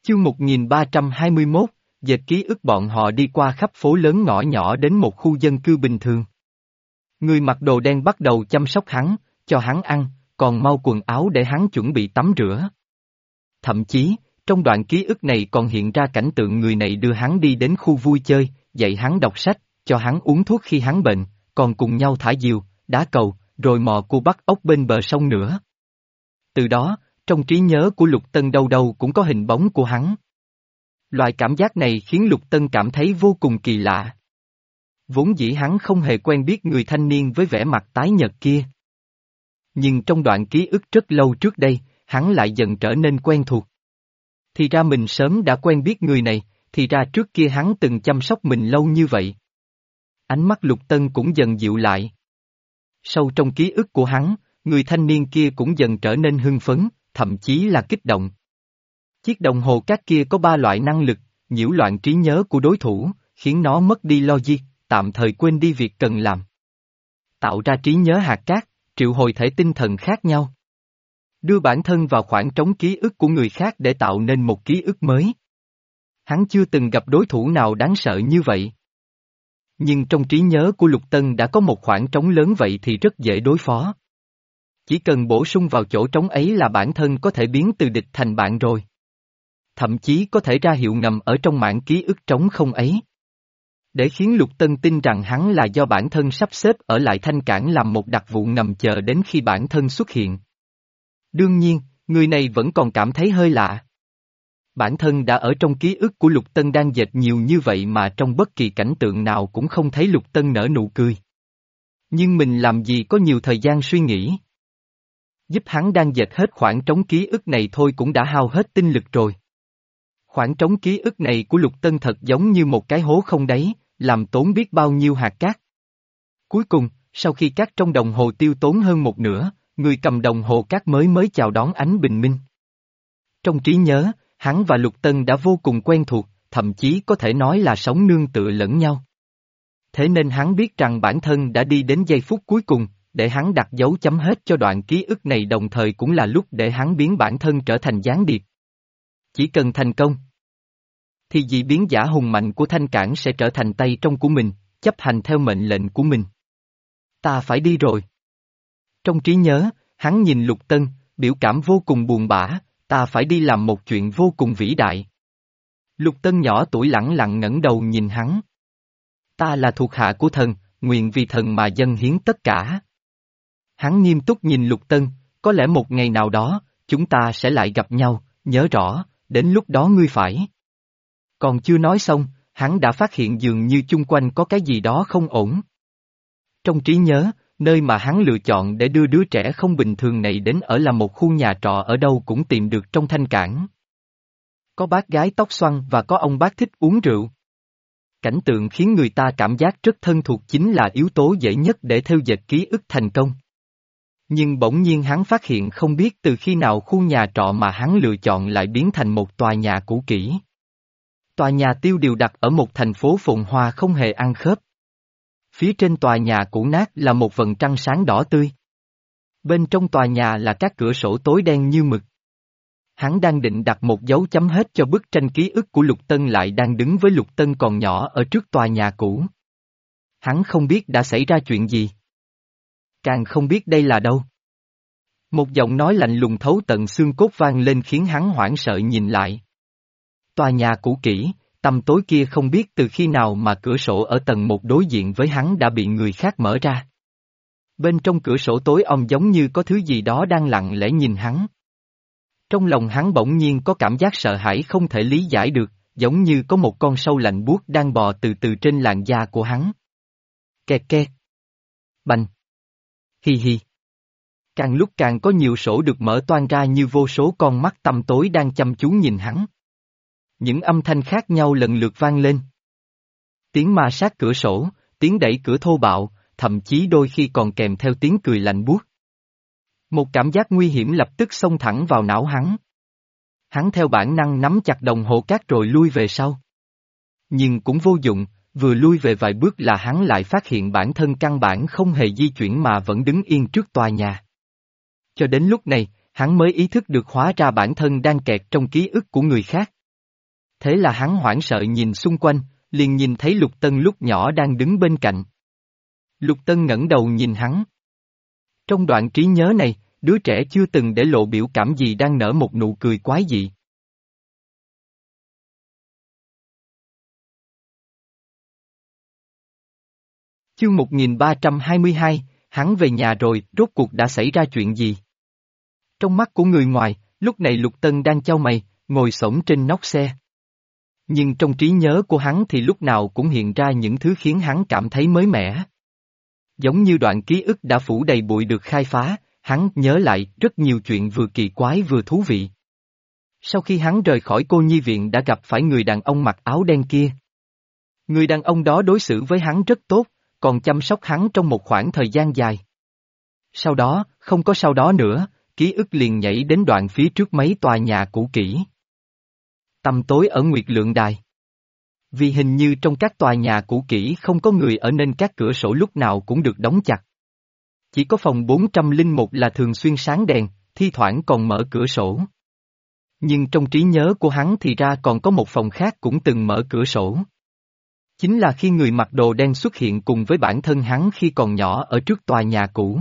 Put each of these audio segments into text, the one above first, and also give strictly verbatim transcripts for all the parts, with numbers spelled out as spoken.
Chương một nghìn ba trăm hai mươi mốt, dệt ký ức bọn họ đi qua khắp phố lớn ngõ nhỏ đến một khu dân cư bình thường. Người mặc đồ đen bắt đầu chăm sóc hắn, cho hắn ăn, còn mau quần áo để hắn chuẩn bị tắm rửa. Thậm chí, trong đoạn ký ức này còn hiện ra cảnh tượng người này đưa hắn đi đến khu vui chơi, dạy hắn đọc sách, cho hắn uống thuốc khi hắn bệnh, còn cùng nhau thả diều, đá cầu, rồi mò cua bắt ốc bên bờ sông nữa. Từ đó, trong trí nhớ của Lục Tân đâu đâu cũng có hình bóng của hắn. Loại cảm giác này khiến Lục Tân cảm thấy vô cùng kỳ lạ. Vốn dĩ hắn không hề quen biết người thanh niên với vẻ mặt tái nhợt kia. Nhưng trong đoạn ký ức rất lâu trước đây, hắn lại dần trở nên quen thuộc. Thì ra mình sớm đã quen biết người này, thì ra trước kia hắn từng chăm sóc mình lâu như vậy. Ánh mắt Lục Tân cũng dần dịu lại. Sâu trong ký ức của hắn, người thanh niên kia cũng dần trở nên hưng phấn, thậm chí là kích động. Chiếc đồng hồ cát kia có ba loại năng lực, nhiễu loạn trí nhớ của đối thủ, khiến nó mất đi logic, tạm thời quên đi việc cần làm. Tạo ra trí nhớ hạt cát, triệu hồi thể tinh thần khác nhau. Đưa bản thân vào khoảng trống ký ức của người khác để tạo nên một ký ức mới. Hắn chưa từng gặp đối thủ nào đáng sợ như vậy. Nhưng trong trí nhớ của Lục Tân đã có một khoảng trống lớn vậy thì rất dễ đối phó. Chỉ cần bổ sung vào chỗ trống ấy là bản thân có thể biến từ địch thành bạn rồi. Thậm chí có thể ra hiệu ngầm ở trong mảng ký ức trống không ấy. Để khiến Lục Tân tin rằng hắn là do bản thân sắp xếp ở lại Thanh Cảng làm một đặc vụ ngầm chờ đến khi bản thân xuất hiện. Đương nhiên, người này vẫn còn cảm thấy hơi lạ. Bản thân đã ở trong ký ức của Lục Tân đang dệt nhiều như vậy mà trong bất kỳ cảnh tượng nào cũng không thấy Lục Tân nở nụ cười. Nhưng mình làm gì có nhiều thời gian suy nghĩ. Giúp hắn đang dệt hết khoảng trống ký ức này thôi cũng đã hao hết tinh lực rồi. Khoảng trống ký ức này của Lục Tân thật giống như một cái hố không đáy, làm tốn biết bao nhiêu hạt cát. Cuối cùng, sau khi cát trong đồng hồ tiêu tốn hơn một nửa, người cầm đồng hồ cát mới mới chào đón ánh bình minh. Trong trí nhớ, hắn và Lục Tân đã vô cùng quen thuộc, thậm chí có thể nói là sống nương tựa lẫn nhau. Thế nên hắn biết rằng bản thân đã đi đến giây phút cuối cùng, để hắn đặt dấu chấm hết cho đoạn ký ức này đồng thời cũng là lúc để hắn biến bản thân trở thành gián điệp. Chỉ cần thành công, thì dị biến giả hùng mạnh của Thanh Cảng sẽ trở thành tay trong của mình, chấp hành theo mệnh lệnh của mình. Ta phải đi rồi. Trong trí nhớ, hắn nhìn Lục Tân, biểu cảm vô cùng buồn bã, ta phải đi làm một chuyện vô cùng vĩ đại. Lục Tân nhỏ tuổi lẳng lặng ngẩng đầu nhìn hắn. Ta là thuộc hạ của thần, nguyện vì thần mà dâng hiến tất cả. Hắn nghiêm túc nhìn Lục Tân, có lẽ một ngày nào đó, chúng ta sẽ lại gặp nhau, nhớ rõ, đến lúc đó ngươi phải. Còn chưa nói xong, hắn đã phát hiện dường như chung quanh có cái gì đó không ổn. Trong trí nhớ, nơi mà hắn lựa chọn để đưa đứa trẻ không bình thường này đến ở là một khu nhà trọ ở đâu cũng tìm được trong Thanh Cảng. Có bác gái tóc xoăn và có ông bác thích uống rượu. Cảnh tượng khiến người ta cảm giác rất thân thuộc chính là yếu tố dễ nhất để theo dệt ký ức thành công. Nhưng bỗng nhiên hắn phát hiện không biết từ khi nào khu nhà trọ mà hắn lựa chọn lại biến thành một tòa nhà cũ kỹ. Tòa nhà tiêu điều đặt ở một thành phố phồn hoa không hề ăn khớp. Phía trên tòa nhà cũ nát là một vầng trăng sáng đỏ tươi. Bên trong tòa nhà là các cửa sổ tối đen như mực. Hắn đang định đặt một dấu chấm hết cho bức tranh ký ức của Lục Tân lại đang đứng với Lục Tân còn nhỏ ở trước tòa nhà cũ. Hắn không biết đã xảy ra chuyện gì. Càng không biết đây là đâu. Một giọng nói lạnh lùng thấu tận xương cốt vang lên khiến hắn hoảng sợ nhìn lại. Tòa nhà cũ kỹ, tăm tối kia không biết từ khi nào mà cửa sổ ở tầng một đối diện với hắn đã bị người khác mở ra. Bên trong cửa sổ tối om giống như có thứ gì đó đang lặng lẽ nhìn hắn. Trong lòng hắn bỗng nhiên có cảm giác sợ hãi không thể lý giải được, giống như có một con sâu lạnh buốt đang bò từ từ trên làn da của hắn. Kẹt kẹt. Bành. Hi hi. Càng lúc càng có nhiều sổ được mở toang ra như vô số con mắt tăm tối đang chăm chú nhìn hắn. Những âm thanh khác nhau lần lượt vang lên. Tiếng ma sát cửa sổ, tiếng đẩy cửa thô bạo, thậm chí đôi khi còn kèm theo tiếng cười lạnh buốt. Một cảm giác nguy hiểm lập tức xông thẳng vào não hắn. Hắn theo bản năng nắm chặt đồng hồ cát rồi lui về sau. Nhưng cũng vô dụng, vừa lui về vài bước là hắn lại phát hiện bản thân căn bản không hề di chuyển mà vẫn đứng yên trước tòa nhà. Cho đến lúc này, hắn mới ý thức được hóa ra bản thân đang kẹt trong ký ức của người khác. Thế là hắn hoảng sợ nhìn xung quanh, liền nhìn thấy Lục Tân lúc nhỏ đang đứng bên cạnh. Lục Tân ngẩng đầu nhìn hắn. Trong đoạn trí nhớ này, đứa trẻ chưa từng để lộ biểu cảm gì đang nở một nụ cười quái dị. Chương một nghìn ba trăm hai mươi hai, hắn về nhà rồi, rốt cuộc đã xảy ra chuyện gì? Trong mắt của người ngoài, lúc này Lục Tân đang chau mày, ngồi xổm trên nóc xe. Nhưng trong trí nhớ của hắn thì lúc nào cũng hiện ra những thứ khiến hắn cảm thấy mới mẻ. Giống như đoạn ký ức đã phủ đầy bụi được khai phá, hắn nhớ lại rất nhiều chuyện vừa kỳ quái vừa thú vị. Sau khi hắn rời khỏi cô nhi viện đã gặp phải người đàn ông mặc áo đen kia. Người đàn ông đó đối xử với hắn rất tốt, còn chăm sóc hắn trong một khoảng thời gian dài. Sau đó, không có sau đó nữa, ký ức liền nhảy đến đoạn phía trước mấy tòa nhà cũ kỹ. Tăm tối ở Nguyệt Lượng Đài. Vì hình như trong các tòa nhà cũ kỹ không có người ở nên các cửa sổ lúc nào cũng được đóng chặt. Chỉ có phòng bốn trăm lẻ một là thường xuyên sáng đèn, thi thoảng còn mở cửa sổ. Nhưng trong trí nhớ của hắn thì ra còn có một phòng khác cũng từng mở cửa sổ. Chính là khi người mặc đồ đen xuất hiện cùng với bản thân hắn khi còn nhỏ ở trước tòa nhà cũ.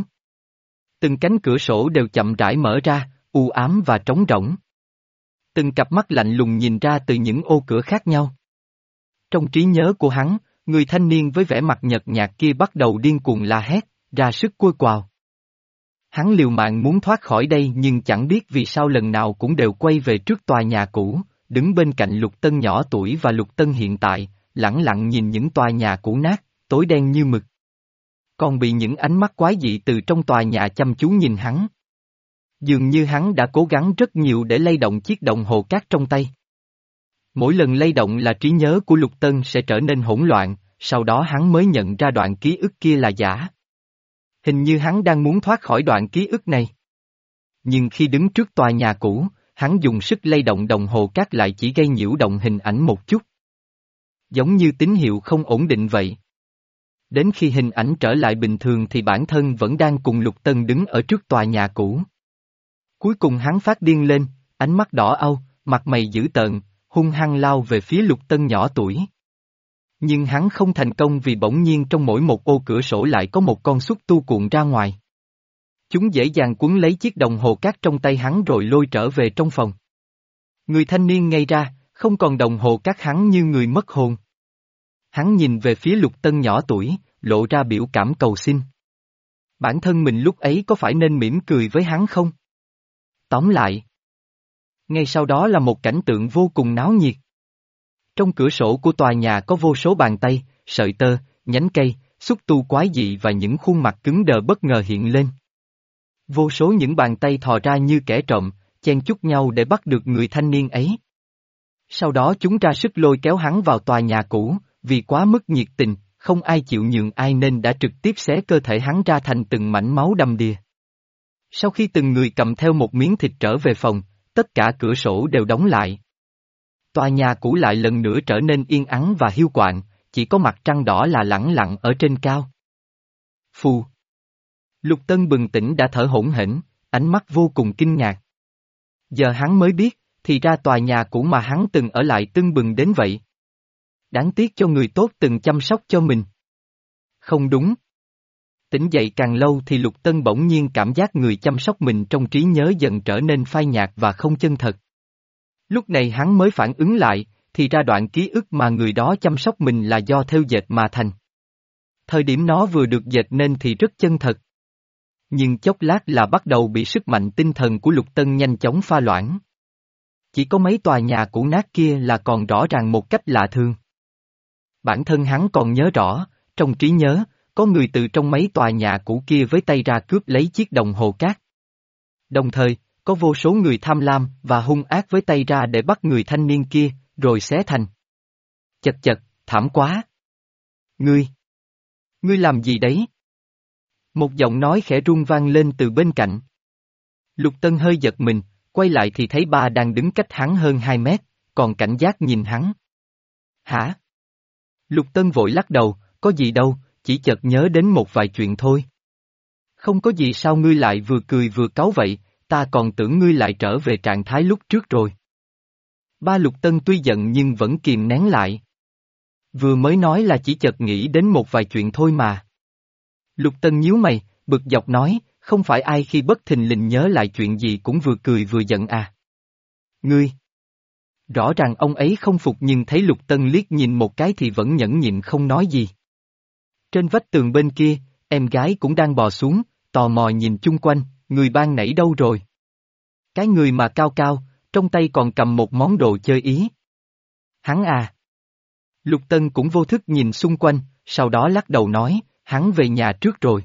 Từng cánh cửa sổ đều chậm rãi mở ra, u ám và trống rỗng. Từng cặp mắt lạnh lùng nhìn ra từ những ô cửa khác nhau. Trong trí nhớ của hắn, người thanh niên với vẻ mặt nhợt nhạt kia bắt đầu điên cuồng la hét, ra sức cua quào. Hắn liều mạng muốn thoát khỏi đây nhưng chẳng biết vì sao lần nào cũng đều quay về trước tòa nhà cũ, đứng bên cạnh Lục Tân nhỏ tuổi và Lục Tân hiện tại, lẳng lặng nhìn những tòa nhà cũ nát, tối đen như mực. Còn bị những ánh mắt quái dị từ trong tòa nhà chăm chú nhìn hắn. Dường như hắn đã cố gắng rất nhiều để lay động chiếc đồng hồ cát trong tay. Mỗi lần lay động là trí nhớ của Lục Tân sẽ trở nên hỗn loạn, sau đó hắn mới nhận ra đoạn ký ức kia là giả. Hình như hắn đang muốn thoát khỏi đoạn ký ức này. Nhưng khi đứng trước tòa nhà cũ, hắn dùng sức lay động đồng hồ cát lại chỉ gây nhiễu động hình ảnh một chút. Giống như tín hiệu không ổn định vậy. Đến khi hình ảnh trở lại bình thường thì bản thân vẫn đang cùng Lục Tân đứng ở trước tòa nhà cũ. Cuối cùng hắn phát điên lên, ánh mắt đỏ au, mặt mày dữ tợn, hung hăng lao về phía Lục Tân nhỏ tuổi. Nhưng hắn không thành công vì bỗng nhiên trong mỗi một ô cửa sổ lại có một con xúc tu cuộn ra ngoài. Chúng dễ dàng quấn lấy chiếc đồng hồ cát trong tay hắn rồi lôi trở về trong phòng. Người thanh niên ngây ra, không còn đồng hồ cát hắn như người mất hồn. Hắn nhìn về phía Lục Tân nhỏ tuổi, lộ ra biểu cảm cầu xin. Bản thân mình lúc ấy có phải nên mỉm cười với hắn không? Tóm lại. Ngay sau đó là một cảnh tượng vô cùng náo nhiệt. Trong cửa sổ của tòa nhà có vô số bàn tay, sợi tơ, nhánh cây, xúc tu quái dị và những khuôn mặt cứng đờ bất ngờ hiện lên. Vô số những bàn tay thò ra như kẻ trộm, chen chúc nhau để bắt được người thanh niên ấy. Sau đó chúng ra sức lôi kéo hắn vào tòa nhà cũ, vì quá mức nhiệt tình, không ai chịu nhường ai nên đã trực tiếp xé cơ thể hắn ra thành từng mảnh máu đầm đìa. Sau khi từng người cầm theo một miếng thịt trở về phòng, tất cả cửa sổ đều đóng lại. Tòa nhà cũ lại lần nữa trở nên yên ắng và hiu quạnh, chỉ có mặt trăng đỏ là lẳng lặng ở trên cao. Phù. Lục Tân bừng tỉnh đã thở hổn hển, ánh mắt vô cùng kinh ngạc. Giờ hắn mới biết, thì ra tòa nhà cũ mà hắn từng ở lại tưng bừng đến vậy. Đáng tiếc cho người tốt từng chăm sóc cho mình. Không đúng. Tỉnh dậy càng lâu thì Lục Tân bỗng nhiên cảm giác người chăm sóc mình trong trí nhớ dần trở nên phai nhạt và không chân thật. Lúc này hắn mới phản ứng lại, thì ra đoạn ký ức mà người đó chăm sóc mình là do thêu dệt mà thành. Thời điểm nó vừa được dệt nên thì rất chân thật. Nhưng chốc lát là bắt đầu bị sức mạnh tinh thần của Lục Tân nhanh chóng pha loãng. Chỉ có mấy tòa nhà cũ nát kia là còn rõ ràng một cách lạ thường. Bản thân hắn còn nhớ rõ, trong trí nhớ, có người từ trong mấy tòa nhà cũ kia với tay ra cướp lấy chiếc đồng hồ cát. Đồng thời, có vô số người tham lam và hung ác với tay ra để bắt người thanh niên kia, rồi xé thành. Chật chật, thảm quá. Ngươi! Ngươi làm gì đấy? Một giọng nói khẽ run vang lên từ bên cạnh. Lục Tân hơi giật mình, quay lại thì thấy ba đang đứng cách hắn hơn hai mét, còn cảnh giác nhìn hắn. Hả? Lục Tân vội lắc đầu, có gì đâu, chỉ chợt nhớ đến một vài chuyện thôi. Không có gì sao ngươi lại vừa cười vừa cáu vậy, ta còn tưởng ngươi lại trở về trạng thái lúc trước rồi. Ba Lục Tân tuy giận nhưng vẫn kìm nén lại. Vừa mới nói là chỉ chợt nghĩ đến một vài chuyện thôi mà. Lục Tân nhíu mày, bực dọc nói, không phải ai khi bất thình lình nhớ lại chuyện gì cũng vừa cười vừa giận à. Ngươi! Rõ ràng ông ấy không phục nhưng thấy Lục Tân liếc nhìn một cái thì vẫn nhẫn nhịn không nói gì. Trên vách tường bên kia, em gái cũng đang bò xuống, tò mò nhìn chung quanh, người ban nãy đâu rồi? Cái người mà cao cao, trong tay còn cầm một món đồ chơi ý. Hắn à! Lục Tân cũng vô thức nhìn xung quanh, sau đó lắc đầu nói, hắn về nhà trước rồi.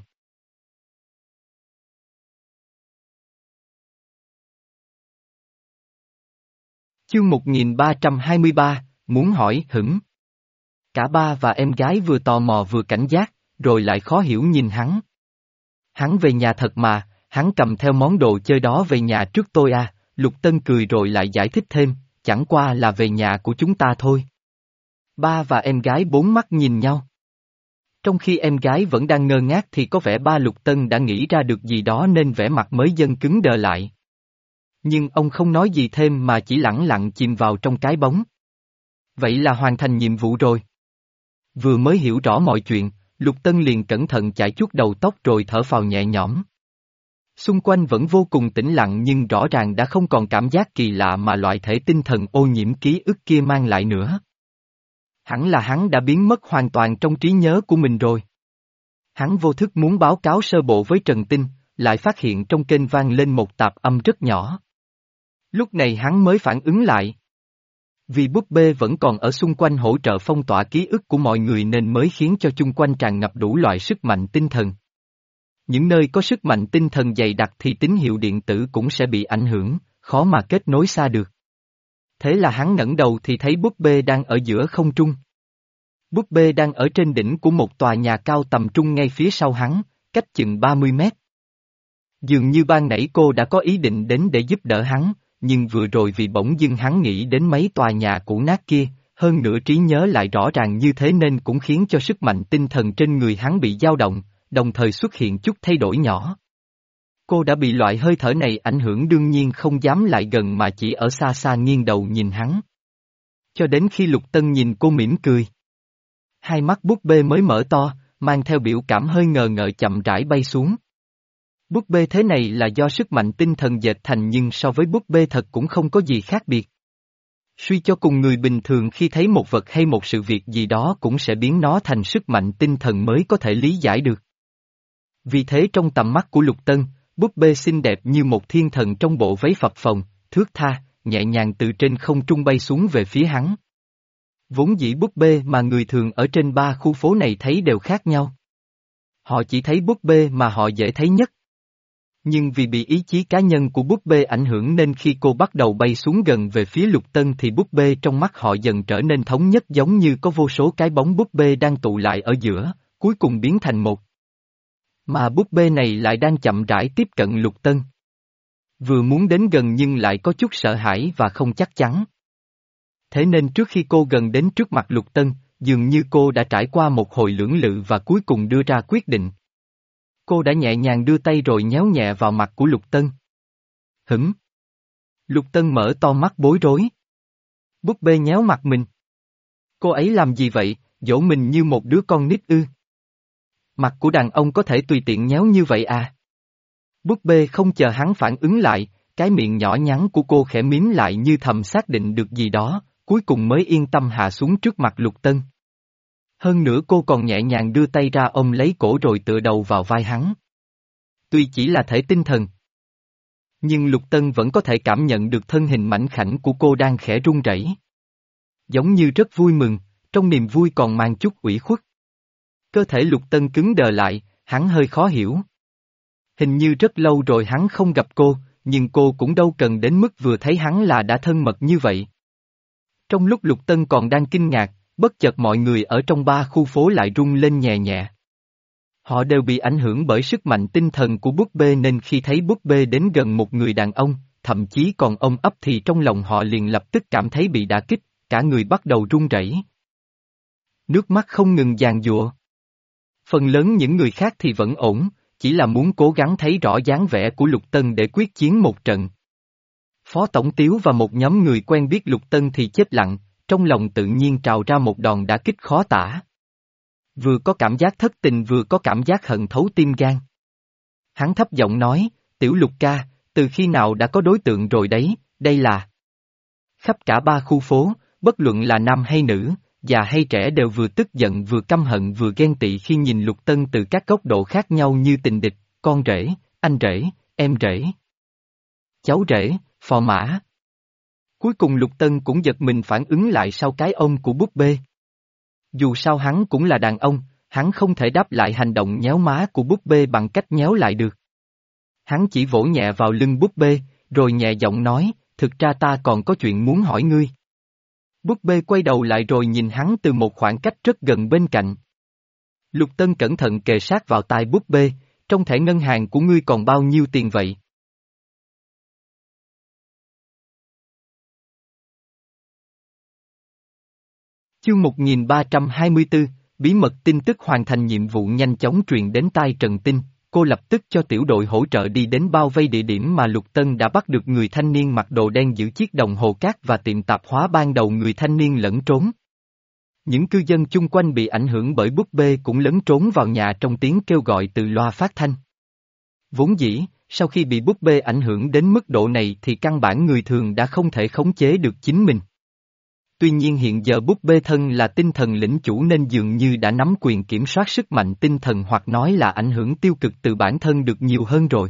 Chương một nghìn ba trăm hai mươi ba, muốn hỏi hửng. Cả ba và em gái vừa tò mò vừa cảnh giác, rồi lại khó hiểu nhìn hắn. Hắn về nhà thật mà, hắn cầm theo món đồ chơi đó về nhà trước tôi à, Lục Tân cười rồi lại giải thích thêm, chẳng qua là về nhà của chúng ta thôi. Ba và em gái bốn mắt nhìn nhau. Trong khi em gái vẫn đang ngơ ngác thì có vẻ ba Lục Tân đã nghĩ ra được gì đó nên vẻ mặt mới dần cứng đờ lại. Nhưng ông không nói gì thêm mà chỉ lẳng lặng chìm vào trong cái bóng. Vậy là hoàn thành nhiệm vụ rồi. Vừa mới hiểu rõ mọi chuyện, Lục Tân liền cẩn thận chải chuốt đầu tóc rồi thở phào nhẹ nhõm. Xung quanh vẫn vô cùng tĩnh lặng nhưng rõ ràng đã không còn cảm giác kỳ lạ mà loại thể tinh thần ô nhiễm ký ức kia mang lại nữa. Hẳn là hắn đã biến mất hoàn toàn trong trí nhớ của mình rồi. Hắn vô thức muốn báo cáo sơ bộ với Trần Tinh, lại phát hiện trong kênh vang lên một tạp âm rất nhỏ. Lúc này hắn mới phản ứng lại. Vì búp bê vẫn còn ở xung quanh hỗ trợ phong tỏa ký ức của mọi người nên mới khiến cho chung quanh tràn ngập đủ loại sức mạnh tinh thần. Những nơi có sức mạnh tinh thần dày đặc thì tín hiệu điện tử cũng sẽ bị ảnh hưởng, khó mà kết nối xa được. Thế là hắn ngẩng đầu thì thấy búp bê đang ở giữa không trung. Búp bê đang ở trên đỉnh của một tòa nhà cao tầm trung ngay phía sau hắn, cách chừng ba mươi mét. Dường như ban nãy cô đã có ý định đến để giúp đỡ hắn, nhưng vừa rồi vì bỗng dưng hắn nghĩ đến mấy tòa nhà cũ nát kia, hơn nữa trí nhớ lại rõ ràng như thế nên cũng khiến cho sức mạnh tinh thần trên người hắn bị dao động, đồng thời xuất hiện chút thay đổi nhỏ. Cô đã bị loại hơi thở này ảnh hưởng đương nhiên không dám lại gần mà chỉ ở xa xa nghiêng đầu nhìn hắn. Cho đến khi Lục Tân nhìn cô mỉm cười. Hai mắt búp bê mới mở to, mang theo biểu cảm hơi ngờ ngợ chậm rãi bay xuống. Búp bê thế này là do sức mạnh tinh thần dệt thành nhưng so với búp bê thật cũng không có gì khác biệt. Suy cho cùng người bình thường khi thấy một vật hay một sự việc gì đó cũng sẽ biến nó thành sức mạnh tinh thần mới có thể lý giải được. Vì thế trong tầm mắt của Lục Tân, búp bê xinh đẹp như một thiên thần trong bộ váy phập phồng, thướt tha, nhẹ nhàng từ trên không trung bay xuống về phía hắn. Vốn dĩ búp bê mà người thường ở trên ba khu phố này thấy đều khác nhau. Họ chỉ thấy búp bê mà họ dễ thấy nhất. Nhưng vì bị ý chí cá nhân của búp bê ảnh hưởng nên khi cô bắt đầu bay xuống gần về phía Lục Tân thì búp bê trong mắt họ dần trở nên thống nhất giống như có vô số cái bóng búp bê đang tụ lại ở giữa, cuối cùng biến thành một. Mà búp bê này lại đang chậm rãi tiếp cận Lục Tân. Vừa muốn đến gần nhưng lại có chút sợ hãi và không chắc chắn. Thế nên trước khi cô gần đến trước mặt Lục Tân, dường như cô đã trải qua một hồi lưỡng lự và cuối cùng đưa ra quyết định. Cô đã nhẹ nhàng đưa tay rồi nhéo nhẹ vào mặt của Lục Tân. Hửng. Lục Tân mở to mắt bối rối. Búp bê nhéo mặt mình. Cô ấy làm gì vậy, dỗ mình như một đứa con nít ư? Mặt của đàn ông có thể tùy tiện nhéo như vậy à? Búp bê không chờ hắn phản ứng lại, cái miệng nhỏ nhắn của cô khẽ mím lại như thầm xác định được gì đó, cuối cùng mới yên tâm hạ xuống trước mặt Lục Tân. Hơn nữa cô còn nhẹ nhàng đưa tay ra ôm lấy cổ rồi tựa đầu vào vai hắn. Tuy chỉ là thể tinh thần, nhưng Lục Tân vẫn có thể cảm nhận được thân hình mảnh khảnh của cô đang khẽ run rẩy. Giống như rất vui mừng, trong niềm vui còn mang chút ủy khuất. Cơ thể Lục Tân cứng đờ lại, hắn hơi khó hiểu. Hình như rất lâu rồi hắn không gặp cô, nhưng cô cũng đâu cần đến mức vừa thấy hắn là đã thân mật như vậy. Trong lúc Lục Tân còn đang kinh ngạc, bất chợt mọi người ở trong ba khu phố lại rung lên nhẹ nhẹ. Họ đều bị ảnh hưởng bởi sức mạnh tinh thần của búp bê nên khi thấy búp bê đến gần một người đàn ông, thậm chí còn ôm ấp thì trong lòng họ liền lập tức cảm thấy bị đả kích, cả người bắt đầu run rẩy. Nước mắt không ngừng giàn giụa. Phần lớn những người khác thì vẫn ổn, chỉ là muốn cố gắng thấy rõ dáng vẻ của Lục Tân để quyết chiến một trận. Phó Tổng Tiếu và một nhóm người quen biết Lục Tân thì chết lặng, trong lòng tự nhiên trào ra một đòn đả kích khó tả. Vừa có cảm giác thất tình vừa có cảm giác hận thấu tim gan. Hắn thấp giọng nói, Tiểu Lục ca, từ khi nào đã có đối tượng rồi đấy, đây là... Khắp cả ba khu phố, bất luận là nam hay nữ, già hay trẻ đều vừa tức giận vừa căm hận vừa ghen tị khi nhìn Lục Tân từ các góc độ khác nhau như tình địch, con rể, anh rể, em rể, cháu rể, phò mã. Cuối cùng Lục Tân cũng giật mình phản ứng lại sau cái ôm của búp bê. Dù sao hắn cũng là đàn ông, hắn không thể đáp lại hành động nhéo má của búp bê bằng cách nhéo lại được. Hắn chỉ vỗ nhẹ vào lưng búp bê, rồi nhẹ giọng nói, thực ra ta còn có chuyện muốn hỏi ngươi. Búp bê quay đầu lại rồi nhìn hắn từ một khoảng cách rất gần bên cạnh. Lục Tân cẩn thận kề sát vào tai búp bê, trong thẻ ngân hàng của ngươi còn bao nhiêu tiền vậy? Chương một nghìn ba trăm hai mươi tư, bí mật tin tức hoàn thành nhiệm vụ nhanh chóng truyền đến tai Trần Tinh, cô lập tức cho tiểu đội hỗ trợ đi đến bao vây địa điểm mà Lục Tân đã bắt được người thanh niên mặc đồ đen giữ chiếc đồng hồ cát và tiệm tạp hóa ban đầu người thanh niên lẫn trốn. Những cư dân chung quanh bị ảnh hưởng bởi búp bê cũng lẫn trốn vào nhà trong tiếng kêu gọi từ loa phát thanh. Vốn dĩ, sau khi bị búp bê ảnh hưởng đến mức độ này thì căn bản người thường đã không thể khống chế được chính mình. Tuy nhiên hiện giờ búp bê thân là tinh thần lĩnh chủ nên dường như đã nắm quyền kiểm soát sức mạnh tinh thần hoặc nói là ảnh hưởng tiêu cực từ bản thân được nhiều hơn rồi.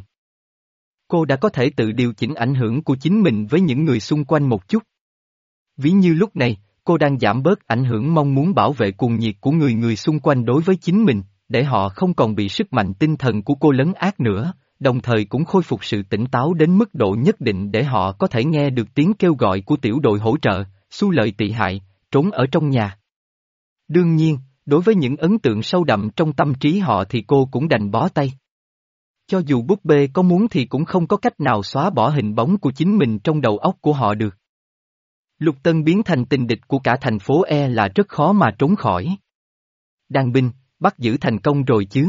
Cô đã có thể tự điều chỉnh ảnh hưởng của chính mình với những người xung quanh một chút. Ví như lúc này, cô đang giảm bớt ảnh hưởng mong muốn bảo vệ cuồng nhiệt của người người xung quanh đối với chính mình, để họ không còn bị sức mạnh tinh thần của cô lấn át nữa, đồng thời cũng khôi phục sự tỉnh táo đến mức độ nhất định để họ có thể nghe được tiếng kêu gọi của tiểu đội hỗ trợ, xu lợi tị hại, trốn ở trong nhà. Đương nhiên, đối với những ấn tượng sâu đậm trong tâm trí họ thì cô cũng đành bó tay. Cho dù búp bê có muốn thì cũng không có cách nào xóa bỏ hình bóng của chính mình trong đầu óc của họ được. Lục Tân biến thành tình địch của cả thành phố e là rất khó mà trốn khỏi. Đàn binh, bắt giữ thành công rồi chứ.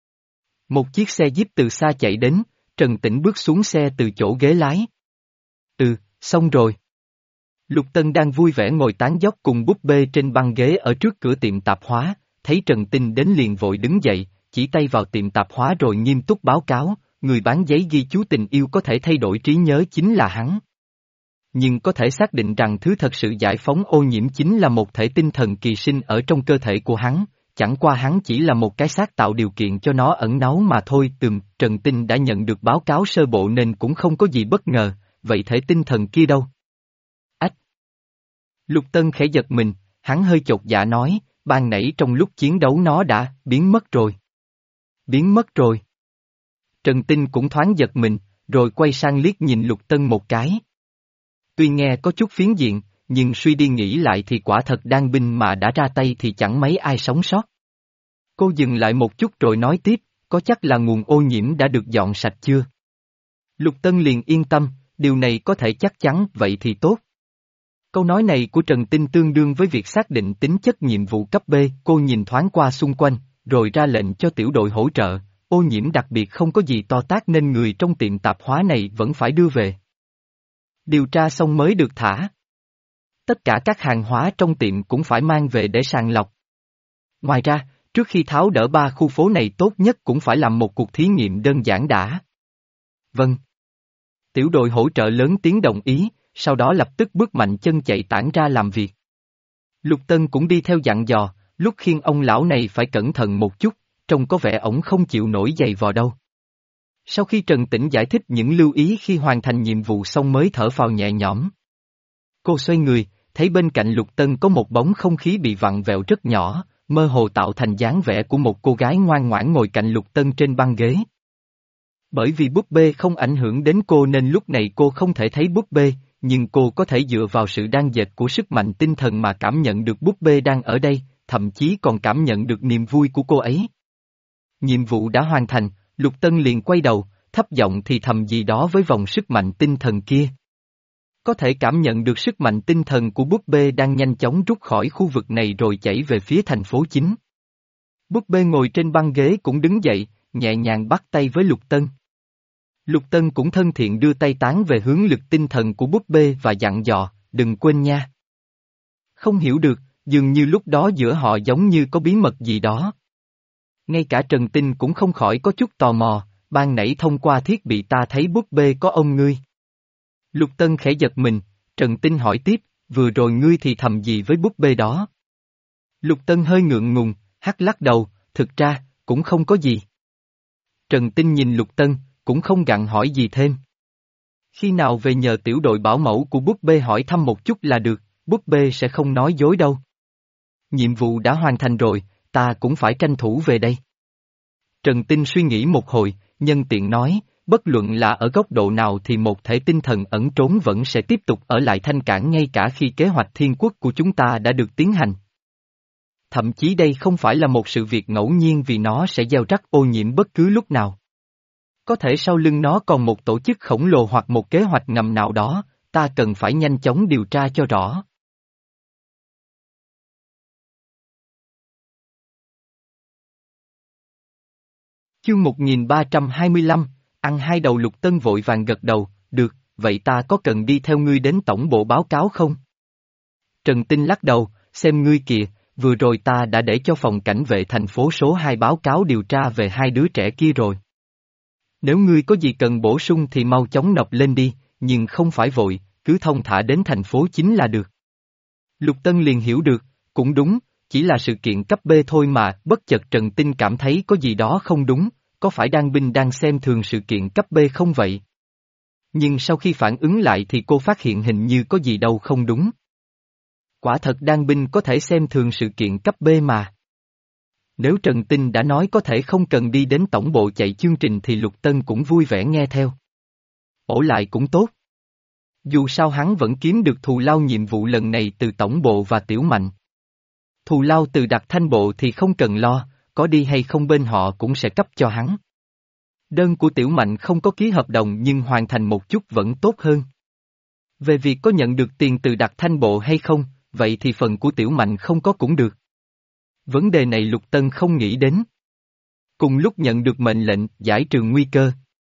Một chiếc xe jeep từ xa chạy đến, Trần Tĩnh bước xuống xe từ chỗ ghế lái. Ừ, xong rồi. Lục Tân đang vui vẻ ngồi tán dóc cùng búp bê trên băng ghế ở trước cửa tiệm tạp hóa, thấy Trần Tinh đến liền vội đứng dậy, chỉ tay vào tiệm tạp hóa rồi nghiêm túc báo cáo, người bán giấy ghi chú tình yêu có thể thay đổi trí nhớ chính là hắn. Nhưng có thể xác định rằng thứ thật sự giải phóng ô nhiễm chính là một thể tinh thần kỳ sinh ở trong cơ thể của hắn, chẳng qua hắn chỉ là một cái xác tạo điều kiện cho nó ẩn náu mà thôi. Ừm, Trần Tinh đã nhận được báo cáo sơ bộ nên cũng không có gì bất ngờ, vậy thể tinh thần kia đâu? Ách! Lục Tân khẽ giật mình, hắn hơi chột dạ nói, ban nãy trong lúc chiến đấu nó đã biến mất rồi. Biến mất rồi. Trần Tinh cũng thoáng giật mình, rồi quay sang liếc nhìn Lục Tân một cái. Tuy nghe có chút phiến diện, nhưng suy đi nghĩ lại thì quả thật đan binh mà đã ra tay thì chẳng mấy ai sống sót. Cô dừng lại một chút rồi nói tiếp, có chắc là nguồn ô nhiễm đã được dọn sạch chưa? Lục Tân liền yên tâm, điều này có thể chắc chắn, vậy thì tốt. Câu nói này của Trần Tinh tương đương với việc xác định tính chất nhiệm vụ cấp B, cô nhìn thoáng qua xung quanh, rồi ra lệnh cho tiểu đội hỗ trợ, ô nhiễm đặc biệt không có gì to tát nên người trong tiệm tạp hóa này vẫn phải đưa về. Điều tra xong mới được thả. Tất cả các hàng hóa trong tiệm cũng phải mang về để sàng lọc. Ngoài ra, trước khi tháo dỡ ba khu phố này tốt nhất cũng phải làm một cuộc thí nghiệm đơn giản đã. Vâng. Tiểu đội hỗ trợ lớn tiếng đồng ý, sau đó lập tức bước mạnh chân chạy tản ra làm việc. Lục Tân cũng đi theo dặn dò, lúc khiêng ông lão này phải cẩn thận một chút, trông có vẻ ổng không chịu nổi giày vò đâu. Sau khi Trần Tĩnh giải thích những lưu ý khi hoàn thành nhiệm vụ xong mới thở phào nhẹ nhõm. Cô xoay người, thấy bên cạnh Lục Tân có một bóng không khí bị vặn vẹo rất nhỏ, mơ hồ tạo thành dáng vẻ của một cô gái ngoan ngoãn ngồi cạnh Lục Tân trên băng ghế. Bởi vì búp bê không ảnh hưởng đến cô nên lúc này cô không thể thấy búp bê, nhưng cô có thể dựa vào sự đan dệt của sức mạnh tinh thần mà cảm nhận được búp bê đang ở đây, thậm chí còn cảm nhận được niềm vui của cô ấy. Nhiệm vụ đã hoàn thành, Lục Tân liền quay đầu, thấp giọng thì thầm gì đó với vòng sức mạnh tinh thần kia. Có thể cảm nhận được sức mạnh tinh thần của búp bê đang nhanh chóng rút khỏi khu vực này rồi chảy về phía thành phố chính. Búp bê ngồi trên băng ghế cũng đứng dậy, nhẹ nhàng bắt tay với Lục Tân. Lục Tân cũng thân thiện đưa tay tán về hướng lực tinh thần của búp bê và dặn dò, đừng quên nha. Không hiểu được, dường như lúc đó giữa họ giống như có bí mật gì đó. Ngay cả Trần Tinh cũng không khỏi có chút tò mò, ban nãy thông qua thiết bị ta thấy búp bê có ông ngươi. Lục Tân khẽ giật mình, Trần Tinh hỏi tiếp, vừa rồi ngươi thì thầm gì với búp bê đó? Lục Tân hơi ngượng ngùng, hắc lắc đầu, thực ra, cũng không có gì. Trần Tinh nhìn Lục Tân, cũng không gặng hỏi gì thêm. Khi nào về nhờ tiểu đội bảo mẫu của búp bê hỏi thăm một chút là được, búp bê sẽ không nói dối đâu. Nhiệm vụ đã hoàn thành rồi, ta cũng phải tranh thủ về đây. Trần Tinh suy nghĩ một hồi, nhân tiện nói, bất luận là ở góc độ nào thì một thể tinh thần ẩn trốn vẫn sẽ tiếp tục ở lại Thanh Cảng ngay cả khi kế hoạch thiên quốc của chúng ta đã được tiến hành. Thậm chí đây không phải là một sự việc ngẫu nhiên vì nó sẽ gieo rắc ô nhiễm bất cứ lúc nào. Có thể sau lưng nó còn một tổ chức khổng lồ hoặc một kế hoạch ngầm nào đó, ta cần phải nhanh chóng điều tra cho rõ. Chương một nghìn ba trăm hai mươi lăm, ăn hai đầu. Lục Tân vội vàng gật đầu, được, vậy ta có cần đi theo ngươi đến tổng bộ báo cáo không? Trần Tinh lắc đầu, xem ngươi kìa, vừa rồi ta đã để cho phòng cảnh vệ thành phố số hai báo cáo điều tra về hai đứa trẻ kia rồi. Nếu ngươi có gì cần bổ sung thì mau chóng nộp lên đi, nhưng không phải vội, cứ thông thả đến thành phố chính là được. Lục Tân liền hiểu được, cũng đúng, chỉ là sự kiện cấp B thôi mà, bất chợt Trần Tinh cảm thấy có gì đó không đúng, có phải Đan Binh đang xem thường sự kiện cấp B không vậy? Nhưng sau khi phản ứng lại thì cô phát hiện hình như có gì đâu không đúng. Quả thật Đan Binh có thể xem thường sự kiện cấp B mà. Nếu Trần Tinh đã nói có thể không cần đi đến tổng bộ chạy chương trình thì Lục Tân cũng vui vẻ nghe theo. Ổ lại cũng tốt. Dù sao hắn vẫn kiếm được thù lao nhiệm vụ lần này từ tổng bộ và Tiểu Mạnh. Thù lao từ Đặc Thanh bộ thì không cần lo, có đi hay không bên họ cũng sẽ cấp cho hắn. Đơn của Tiểu Mạnh không có ký hợp đồng nhưng hoàn thành một chút vẫn tốt hơn. Về việc có nhận được tiền từ Đặc Thanh bộ hay không, vậy thì phần của Tiểu Mạnh không có cũng được. Vấn đề này Lục Tân không nghĩ đến. Cùng lúc nhận được mệnh lệnh giải trừ nguy cơ.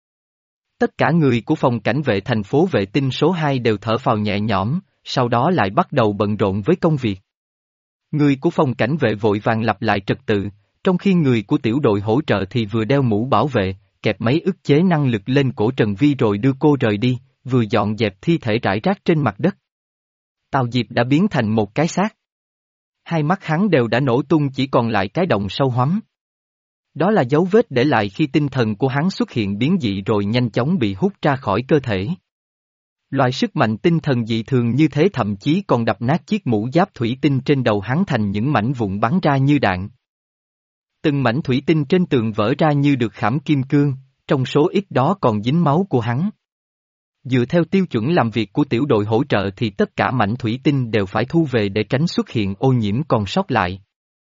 Tất cả người của phòng cảnh vệ thành phố vệ tinh số hai đều thở phào nhẹ nhõm, sau đó lại bắt đầu bận rộn với công việc. Người của phòng cảnh vệ vội vàng lặp lại trật tự, trong khi người của tiểu đội hỗ trợ thì vừa đeo mũ bảo vệ, kẹp máy ức chế năng lực lên cổ Trần Vi rồi đưa cô rời đi, vừa dọn dẹp thi thể rải rác trên mặt đất. Tào Diệp đã biến thành một cái xác. Hai mắt hắn đều đã nổ tung chỉ còn lại cái động sâu hoắm. Đó là dấu vết để lại khi tinh thần của hắn xuất hiện biến dị rồi nhanh chóng bị hút ra khỏi cơ thể. Loại sức mạnh tinh thần dị thường như thế thậm chí còn đập nát chiếc mũ giáp thủy tinh trên đầu hắn thành những mảnh vụn bắn ra như đạn. Từng mảnh thủy tinh trên tường vỡ ra như được khảm kim cương, trong số ít đó còn dính máu của hắn. Dựa theo tiêu chuẩn làm việc của tiểu đội hỗ trợ thì tất cả mảnh thủy tinh đều phải thu về để tránh xuất hiện ô nhiễm còn sót lại.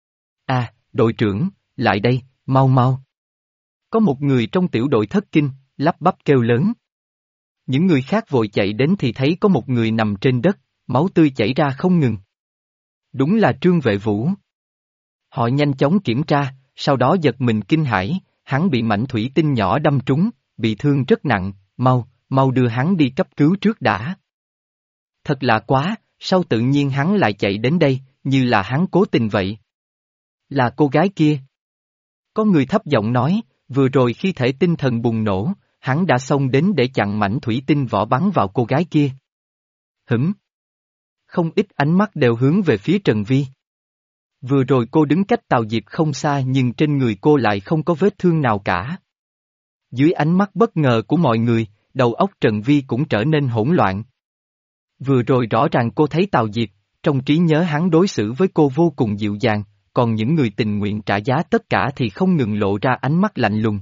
À, đội trưởng, lại đây, mau mau. Có một người trong tiểu đội thất kinh, lắp bắp kêu lớn. Những người khác vội chạy đến thì thấy có một người nằm trên đất, máu tươi chảy ra không ngừng. Đúng là Trương Vệ Vũ. Họ nhanh chóng kiểm tra, sau đó giật mình kinh hãi, hắn bị mảnh thủy tinh nhỏ đâm trúng, bị thương rất nặng, mau, mau đưa hắn đi cấp cứu trước đã. Thật lạ quá, sao tự nhiên hắn lại chạy đến đây, như là hắn cố tình vậy. Là cô gái kia. Có người thấp giọng nói, vừa rồi khi thể tinh thần bùng nổ, hắn đã xông đến để chặn mảnh thủy tinh vỏ bắn vào cô gái kia. Hửm. Không ít ánh mắt đều hướng về phía Trần Vi. Vừa rồi cô đứng cách Tào Diệp không xa nhưng trên người cô lại không có vết thương nào cả. Dưới ánh mắt bất ngờ của mọi người, đầu óc Trần Vi cũng trở nên hỗn loạn. Vừa rồi rõ ràng cô thấy Tào Diệp, trong trí nhớ hắn đối xử với cô vô cùng dịu dàng, còn những người tình nguyện trả giá tất cả thì không ngừng lộ ra ánh mắt lạnh lùng.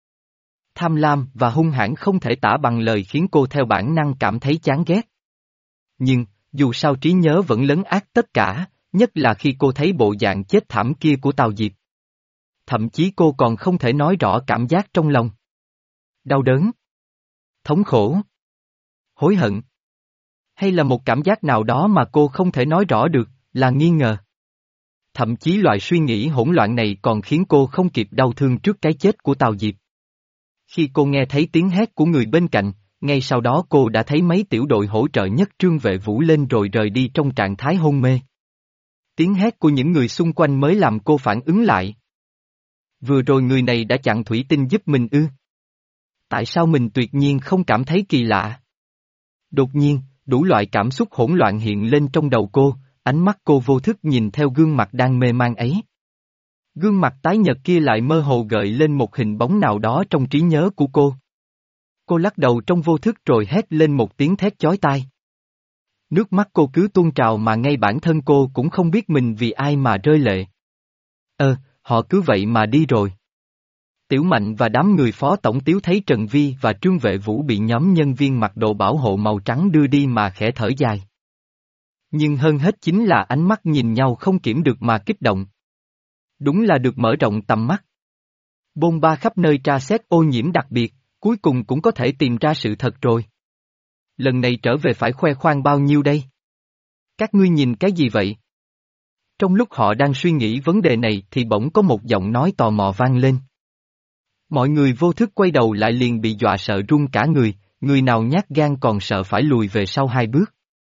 Tham lam và hung hãn không thể tả bằng lời khiến cô theo bản năng cảm thấy chán ghét. Nhưng, dù sao trí nhớ vẫn lấn át tất cả, nhất là khi cô thấy bộ dạng chết thảm kia của Tào Diệp. Thậm chí cô còn không thể nói rõ cảm giác trong lòng. Đau đớn. Thống khổ. Hối hận. Hay là một cảm giác nào đó mà cô không thể nói rõ được, là nghi ngờ. Thậm chí loại suy nghĩ hỗn loạn này còn khiến cô không kịp đau thương trước cái chết của Tào Diệp. Khi cô nghe thấy tiếng hét của người bên cạnh, ngay sau đó cô đã thấy mấy tiểu đội hỗ trợ nhất Trương Vệ Vũ lên rồi rời đi trong trạng thái hôn mê. Tiếng hét của những người xung quanh mới làm cô phản ứng lại. Vừa rồi người này đã chặn thủy tinh giúp mình ư? Tại sao mình tuyệt nhiên không cảm thấy kỳ lạ? Đột nhiên, đủ loại cảm xúc hỗn loạn hiện lên trong đầu cô, ánh mắt cô vô thức nhìn theo gương mặt đang mê man ấy. Gương mặt tái nhợt kia lại mơ hồ gợi lên một hình bóng nào đó trong trí nhớ của cô. Cô lắc đầu trong vô thức rồi hét lên một tiếng thét chói tai. Nước mắt cô cứ tuôn trào mà ngay bản thân cô cũng không biết mình vì ai mà rơi lệ. Ơ, họ cứ vậy mà đi rồi. Tiểu Mạnh và đám người phó tổng tiếu thấy Trần Vi và Trương Vệ Vũ bị nhóm nhân viên mặc đồ bảo hộ màu trắng đưa đi mà khẽ thở dài. Nhưng hơn hết chính là ánh mắt nhìn nhau không kiểm được mà kích động. Đúng là được mở rộng tầm mắt. Bôn ba khắp nơi tra xét ô nhiễm đặc biệt, cuối cùng cũng có thể tìm ra sự thật rồi. Lần này trở về phải khoe khoang bao nhiêu đây? Các ngươi nhìn cái gì vậy? Trong lúc họ đang suy nghĩ vấn đề này thì bỗng có một giọng nói tò mò vang lên. Mọi người vô thức quay đầu lại liền bị dọa sợ run cả người, người nào nhát gan còn sợ phải lùi về sau hai bước.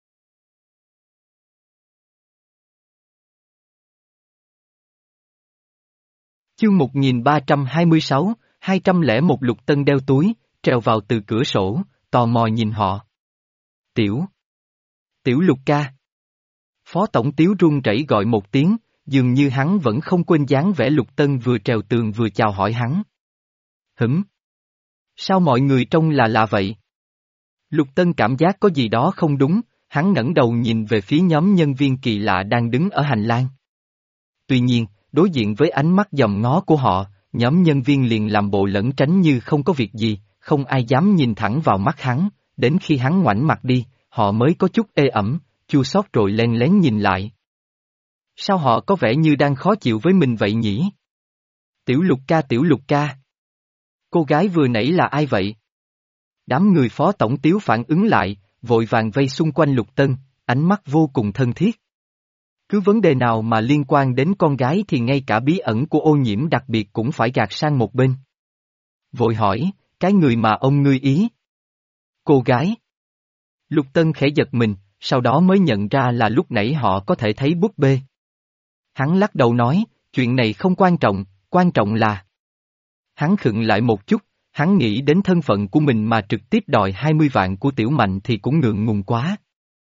Chương một nghìn ba trăm hai mươi sáu, hai trăm lẻ một Lục Tân đeo túi, trèo vào từ cửa sổ, tò mò nhìn họ. Tiểu. Tiểu Lục ca. Phó tổng tiếu run rẩy gọi một tiếng, dường như hắn vẫn không quên dáng vẻ Lục Tân vừa trèo tường vừa chào hỏi hắn. Hửm? Sao mọi người trông là lạ vậy? Lục Tân cảm giác có gì đó không đúng, hắn ngẩng đầu nhìn về phía nhóm nhân viên kỳ lạ đang đứng ở hành lang. Tuy nhiên, đối diện với ánh mắt dòm ngó của họ, nhóm nhân viên liền làm bộ lẩn tránh như không có việc gì, không ai dám nhìn thẳng vào mắt hắn, đến khi hắn ngoảnh mặt đi, họ mới có chút ê ẩm, chua xót rồi len lén nhìn lại. Sao họ có vẻ như đang khó chịu với mình vậy nhỉ? Tiểu Lục ca, Tiểu Lục ca. Cô gái vừa nãy là ai vậy? Đám người phó tổng tiếu phản ứng lại, vội vàng vây xung quanh Lục Tân, ánh mắt vô cùng thân thiết. Cứ vấn đề nào mà liên quan đến con gái thì ngay cả bí ẩn của ô nhiễm đặc biệt cũng phải gạt sang một bên. Vội hỏi, cái người mà ông ngươi ý? Cô gái. Lục Tân khẽ giật mình, sau đó mới nhận ra là lúc nãy họ có thể thấy búp bê. Hắn lắc đầu nói, chuyện này không quan trọng, quan trọng là... Hắn khựng lại một chút, hắn nghĩ đến thân phận của mình mà trực tiếp đòi hai mươi vạn của Tiểu Mạnh thì cũng ngượng ngùng quá.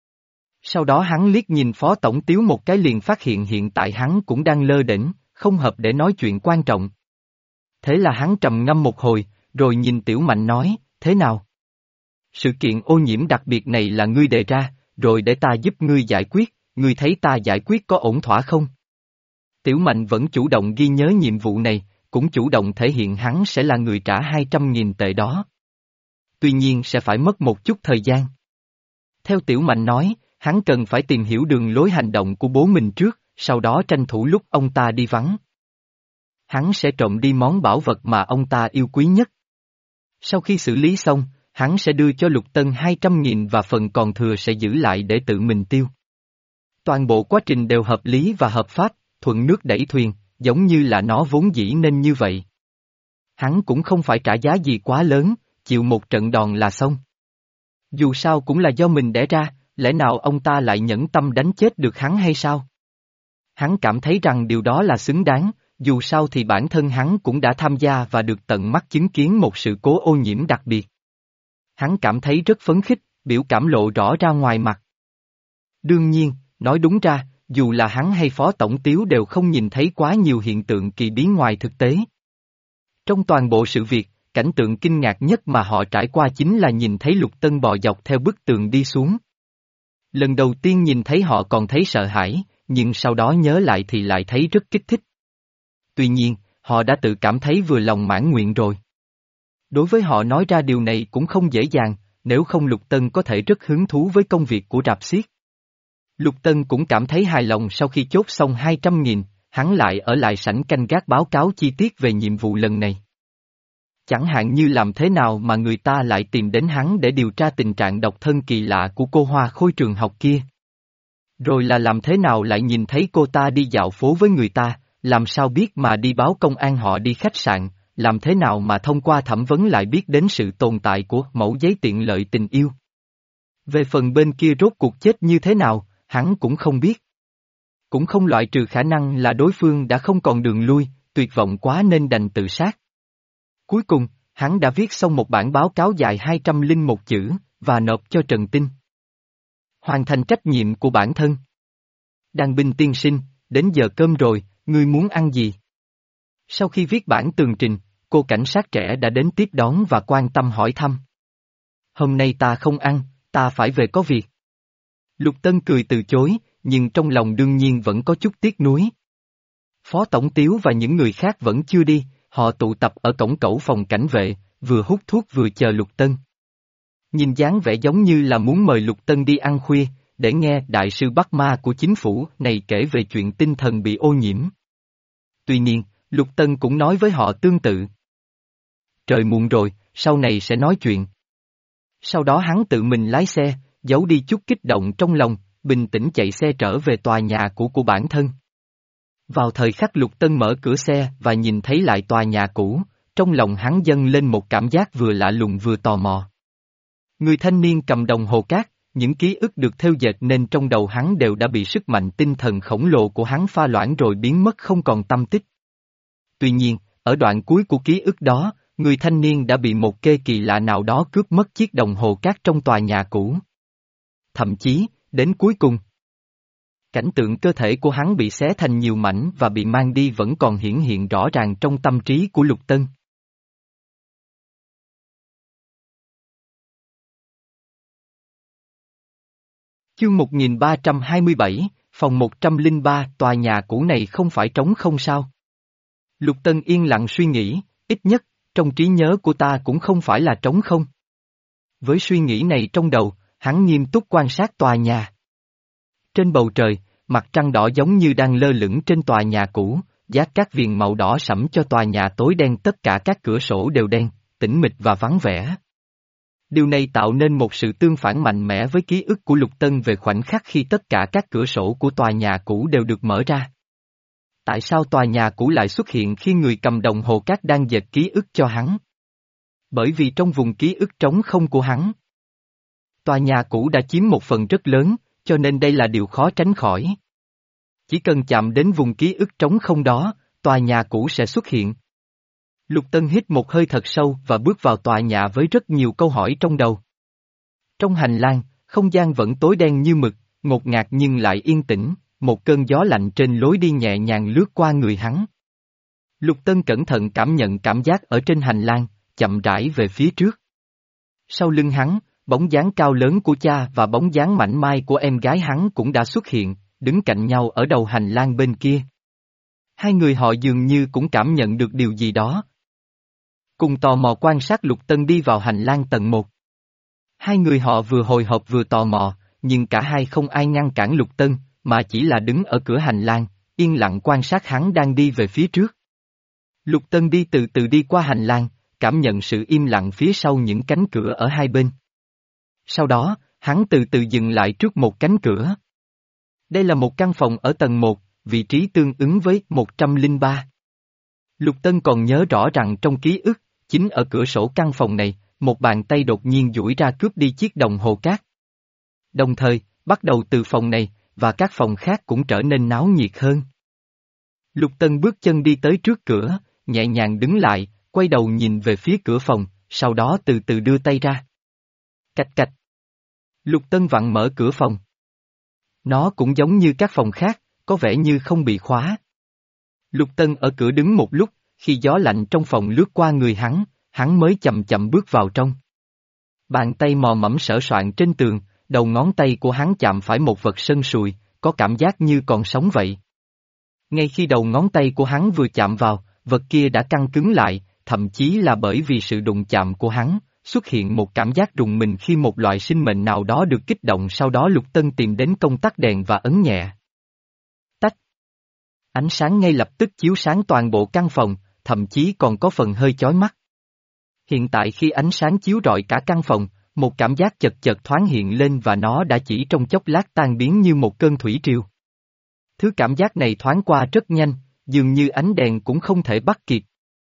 Sau đó hắn liếc nhìn phó tổng tiếu một cái liền phát hiện hiện tại hắn cũng đang lơ đễnh, không hợp để nói chuyện quan trọng. Thế là hắn trầm ngâm một hồi, rồi nhìn Tiểu Mạnh nói, thế nào? Sự kiện ô nhiễm đặc biệt này là ngươi đề ra, rồi để ta giúp ngươi giải quyết, ngươi thấy ta giải quyết có ổn thỏa không? Tiểu Mạnh vẫn chủ động ghi nhớ nhiệm vụ này, cũng chủ động thể hiện hắn sẽ là người trả hai trăm nghìn tệ đó. Tuy nhiên sẽ phải mất một chút thời gian. Theo Tiểu Mạnh nói, hắn cần phải tìm hiểu đường lối hành động của bố mình trước, sau đó tranh thủ lúc ông ta đi vắng. Hắn sẽ trộm đi món bảo vật mà ông ta yêu quý nhất. Sau khi xử lý xong, hắn sẽ đưa cho Lục Tân hai trăm nghìn và phần còn thừa sẽ giữ lại để tự mình tiêu. Toàn bộ quá trình đều hợp lý và hợp pháp, thuận nước đẩy thuyền, giống như là nó vốn dĩ nên như vậy. Hắn cũng không phải trả giá gì quá lớn, chịu một trận đòn là xong. Dù sao cũng là do mình đẻ ra, lẽ nào ông ta lại nhẫn tâm đánh chết được hắn hay sao? Hắn cảm thấy rằng điều đó là xứng đáng, dù sao thì bản thân hắn cũng đã tham gia và được tận mắt chứng kiến một sự cố ô nhiễm đặc biệt. Hắn cảm thấy rất phấn khích, biểu cảm lộ rõ ra ngoài mặt. Đương nhiên, nói đúng ra, dù là hắn hay phó tổng tiếu đều không nhìn thấy quá nhiều hiện tượng kỳ bí ngoài thực tế. Trong toàn bộ sự việc, cảnh tượng kinh ngạc nhất mà họ trải qua chính là nhìn thấy Lục Tân bò dọc theo bức tường đi xuống. Lần đầu tiên nhìn thấy họ còn thấy sợ hãi, nhưng sau đó nhớ lại thì lại thấy rất kích thích. Tuy nhiên, họ đã tự cảm thấy vừa lòng mãn nguyện rồi. Đối với họ nói ra điều này cũng không dễ dàng, nếu không Lục Tân có thể rất hứng thú với công việc của rạp xiếc. Lục Tân cũng cảm thấy hài lòng sau khi chốt xong hai trăm nghìn, hắn lại ở lại sảnh canh gác báo cáo chi tiết về nhiệm vụ lần này. Chẳng hạn như làm thế nào mà người ta lại tìm đến hắn để điều tra tình trạng độc thân kỳ lạ của cô Hoa Khôi trường học kia. Rồi là làm thế nào lại nhìn thấy cô ta đi dạo phố với người ta, làm sao biết mà đi báo công an họ đi khách sạn, làm thế nào mà thông qua thẩm vấn lại biết đến sự tồn tại của mẫu giấy tiện lợi tình yêu. Về phần bên kia rốt cuộc chết như thế nào, hắn cũng không biết. Cũng không loại trừ khả năng là đối phương đã không còn đường lui, tuyệt vọng quá nên đành tự sát. Cuối cùng, hắn đã viết xong một bản báo cáo dài hai trăm lẻ một chữ, và nộp cho Trần Tinh. Hoàn thành trách nhiệm của bản thân. Đàn binh tiên sinh, đến giờ cơm rồi, ngươi muốn ăn gì? Sau khi viết bản tường trình, cô cảnh sát trẻ đã đến tiếp đón và quan tâm hỏi thăm. Hôm nay ta không ăn, ta phải về có việc. Lục Tân cười từ chối, nhưng trong lòng đương nhiên vẫn có chút tiếc nuối. Phó Tổng Tiếu và những người khác vẫn chưa đi, họ tụ tập ở cổng cẩu phòng cảnh vệ, vừa hút thuốc vừa chờ Lục Tân. Nhìn dáng vẻ giống như là muốn mời Lục Tân đi ăn khuya, để nghe đại sư Bắc Ma của chính phủ này kể về chuyện tinh thần bị ô nhiễm. Tuy nhiên, Lục Tân cũng nói với họ tương tự. Trời muộn rồi, sau này sẽ nói chuyện. Sau đó hắn tự mình lái xe, giấu đi chút kích động trong lòng, bình tĩnh chạy xe trở về tòa nhà cũ của bản thân. Vào thời khắc Lục Tân mở cửa xe và nhìn thấy lại tòa nhà cũ, trong lòng hắn dâng lên một cảm giác vừa lạ lùng vừa tò mò. Người thanh niên cầm đồng hồ cát, những ký ức được thêu dệt nên trong đầu hắn đều đã bị sức mạnh tinh thần khổng lồ của hắn pha loãng rồi biến mất không còn tăm tích. Tuy nhiên, ở đoạn cuối của ký ức đó, người thanh niên đã bị một kê kỳ lạ nào đó cướp mất chiếc đồng hồ cát trong tòa nhà cũ. Thậm chí, đến cuối cùng, cảnh tượng cơ thể của hắn bị xé thành nhiều mảnh và bị mang đi vẫn còn hiển hiện rõ ràng trong tâm trí của Lục Tân. Chương một nghìn ba trăm hai mươi bảy, phòng một trăm lẻ ba, tòa nhà cũ này không phải trống không sao? Lục Tân yên lặng suy nghĩ, ít nhất, trong trí nhớ của ta cũng không phải là trống không. Với suy nghĩ này trong đầu, hắn nghiêm túc quan sát tòa nhà. Trên bầu trời, mặt trăng đỏ giống như đang lơ lửng trên tòa nhà cũ, dát các viền màu đỏ sẫm cho tòa nhà tối đen, tất cả các cửa sổ đều đen, tĩnh mịch và vắng vẻ. Điều này tạo nên một sự tương phản mạnh mẽ với ký ức của Lục Tân về khoảnh khắc khi tất cả các cửa sổ của tòa nhà cũ đều được mở ra. Tại sao tòa nhà cũ lại xuất hiện khi người cầm đồng hồ cát đang dệt ký ức cho hắn? Bởi vì trong vùng ký ức trống không của hắn, tòa nhà cũ đã chiếm một phần rất lớn, cho nên đây là điều khó tránh khỏi. Chỉ cần chạm đến vùng ký ức trống không đó, tòa nhà cũ sẽ xuất hiện. Lục Tân hít một hơi thật sâu và bước vào tòa nhà với rất nhiều câu hỏi trong đầu. Trong hành lang, không gian vẫn tối đen như mực, ngột ngạt nhưng lại yên tĩnh, một cơn gió lạnh trên lối đi nhẹ nhàng lướt qua người hắn. Lục Tân cẩn thận cảm nhận cảm giác ở trên hành lang, chậm rãi về phía trước. Sau lưng hắn, bóng dáng cao lớn của cha và bóng dáng mảnh mai của em gái hắn cũng đã xuất hiện, đứng cạnh nhau ở đầu hành lang bên kia. Hai người họ dường như cũng cảm nhận được điều gì đó. Cùng tò mò quan sát Lục Tân đi vào hành lang tầng một. Hai người họ vừa hồi hộp vừa tò mò, nhưng cả hai không ai ngăn cản Lục Tân, mà chỉ là đứng ở cửa hành lang, yên lặng quan sát hắn đang đi về phía trước. Lục Tân đi từ từ đi qua hành lang, cảm nhận sự im lặng phía sau những cánh cửa ở hai bên. Sau đó, hắn từ từ dừng lại trước một cánh cửa. Đây là một căn phòng ở tầng một, vị trí tương ứng với một trăm lẻ ba. Lục Tân còn nhớ rõ rằng trong ký ức, chính ở cửa sổ căn phòng này, một bàn tay đột nhiên duỗi ra cướp đi chiếc đồng hồ cát. Đồng thời, bắt đầu từ phòng này, và các phòng khác cũng trở nên náo nhiệt hơn. Lục Tân bước chân đi tới trước cửa, nhẹ nhàng đứng lại, quay đầu nhìn về phía cửa phòng, sau đó từ từ đưa tay ra. Cạch cạch. Lục Tân vặn mở cửa phòng. Nó cũng giống như các phòng khác, có vẻ như không bị khóa. Lục Tân ở cửa đứng một lúc, khi gió lạnh trong phòng lướt qua người hắn, hắn mới chậm chậm bước vào trong. Bàn tay mò mẫm sỡ soạn trên tường, đầu ngón tay của hắn chạm phải một vật sân sùi, có cảm giác như còn sống vậy. Ngay khi đầu ngón tay của hắn vừa chạm vào, vật kia đã căng cứng lại, thậm chí là bởi vì sự đụng chạm của hắn, xuất hiện một cảm giác rùng mình khi một loại sinh mệnh nào đó được kích động. Sau đó Lục Tân tìm đến công tắc đèn và ấn nhẹ. Tách. Ánh sáng ngay lập tức chiếu sáng toàn bộ căn phòng, thậm chí còn có phần hơi chói mắt. Hiện tại khi ánh sáng chiếu rọi cả căn phòng, một cảm giác chật chật thoáng hiện lên và nó đã chỉ trong chốc lát tan biến như một cơn thủy triều. Thứ cảm giác này thoáng qua rất nhanh, dường như ánh đèn cũng không thể bắt kịp.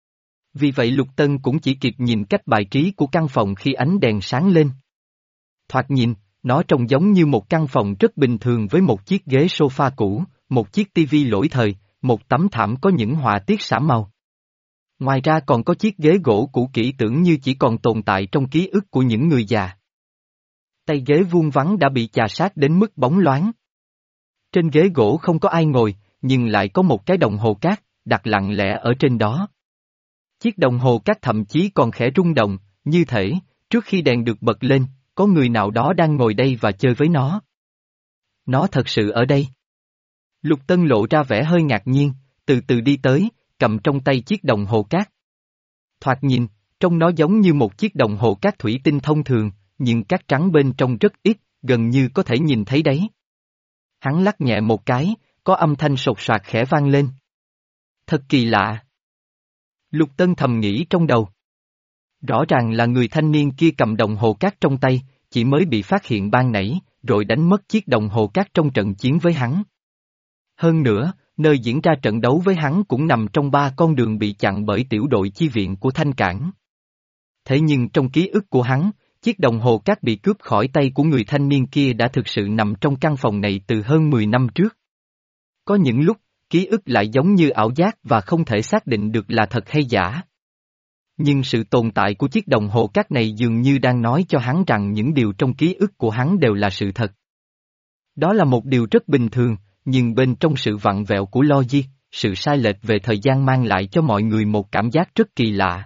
Vì vậy Lục Tân cũng chỉ kịp nhìn cách bài trí của căn phòng khi ánh đèn sáng lên. Thoạt nhìn, nó trông giống như một căn phòng rất bình thường với một chiếc ghế sofa cũ, một chiếc tivi lỗi thời, một tấm thảm có những họa tiết xả màu. Ngoài ra còn có chiếc ghế gỗ cũ kỹ tưởng như chỉ còn tồn tại trong ký ức của những người già. Tay ghế vuông vắn đã bị chà sát đến mức bóng loáng. Trên ghế gỗ không có ai ngồi, nhưng lại có một cái đồng hồ cát, đặt lặng lẽ ở trên đó. Chiếc đồng hồ cát thậm chí còn khẽ rung động, như thể, trước khi đèn được bật lên, có người nào đó đang ngồi đây và chơi với nó. Nó thật sự ở đây. Lục Tân lộ ra vẻ hơi ngạc nhiên, từ từ đi tới, cầm trong tay chiếc đồng hồ cát. Thoạt nhìn, trông nó giống như một chiếc đồng hồ cát thủy tinh thông thường, nhưng cát trắng bên trong rất ít, gần như có thể nhìn thấy đấy. Hắn lắc nhẹ một cái, có âm thanh sột soạt khẽ vang lên. Thật kỳ lạ. Lục Tân thầm nghĩ trong đầu. Rõ ràng là người thanh niên kia cầm đồng hồ cát trong tay, chỉ mới bị phát hiện ban nãy, rồi đánh mất chiếc đồng hồ cát trong trận chiến với hắn. Hơn nữa, nơi diễn ra trận đấu với hắn cũng nằm trong ba con đường bị chặn bởi tiểu đội chi viện của Thanh Cảng. Thế nhưng trong ký ức của hắn, chiếc đồng hồ cát bị cướp khỏi tay của người thanh niên kia đã thực sự nằm trong căn phòng này từ hơn mười năm trước. Có những lúc, ký ức lại giống như ảo giác và không thể xác định được là thật hay giả. Nhưng sự tồn tại của chiếc đồng hồ cát này dường như đang nói cho hắn rằng những điều trong ký ức của hắn đều là sự thật. Đó là một điều rất bình thường, nhưng bên trong sự vặn vẹo của logic, sự sai lệch về thời gian mang lại cho mọi người một cảm giác rất kỳ lạ.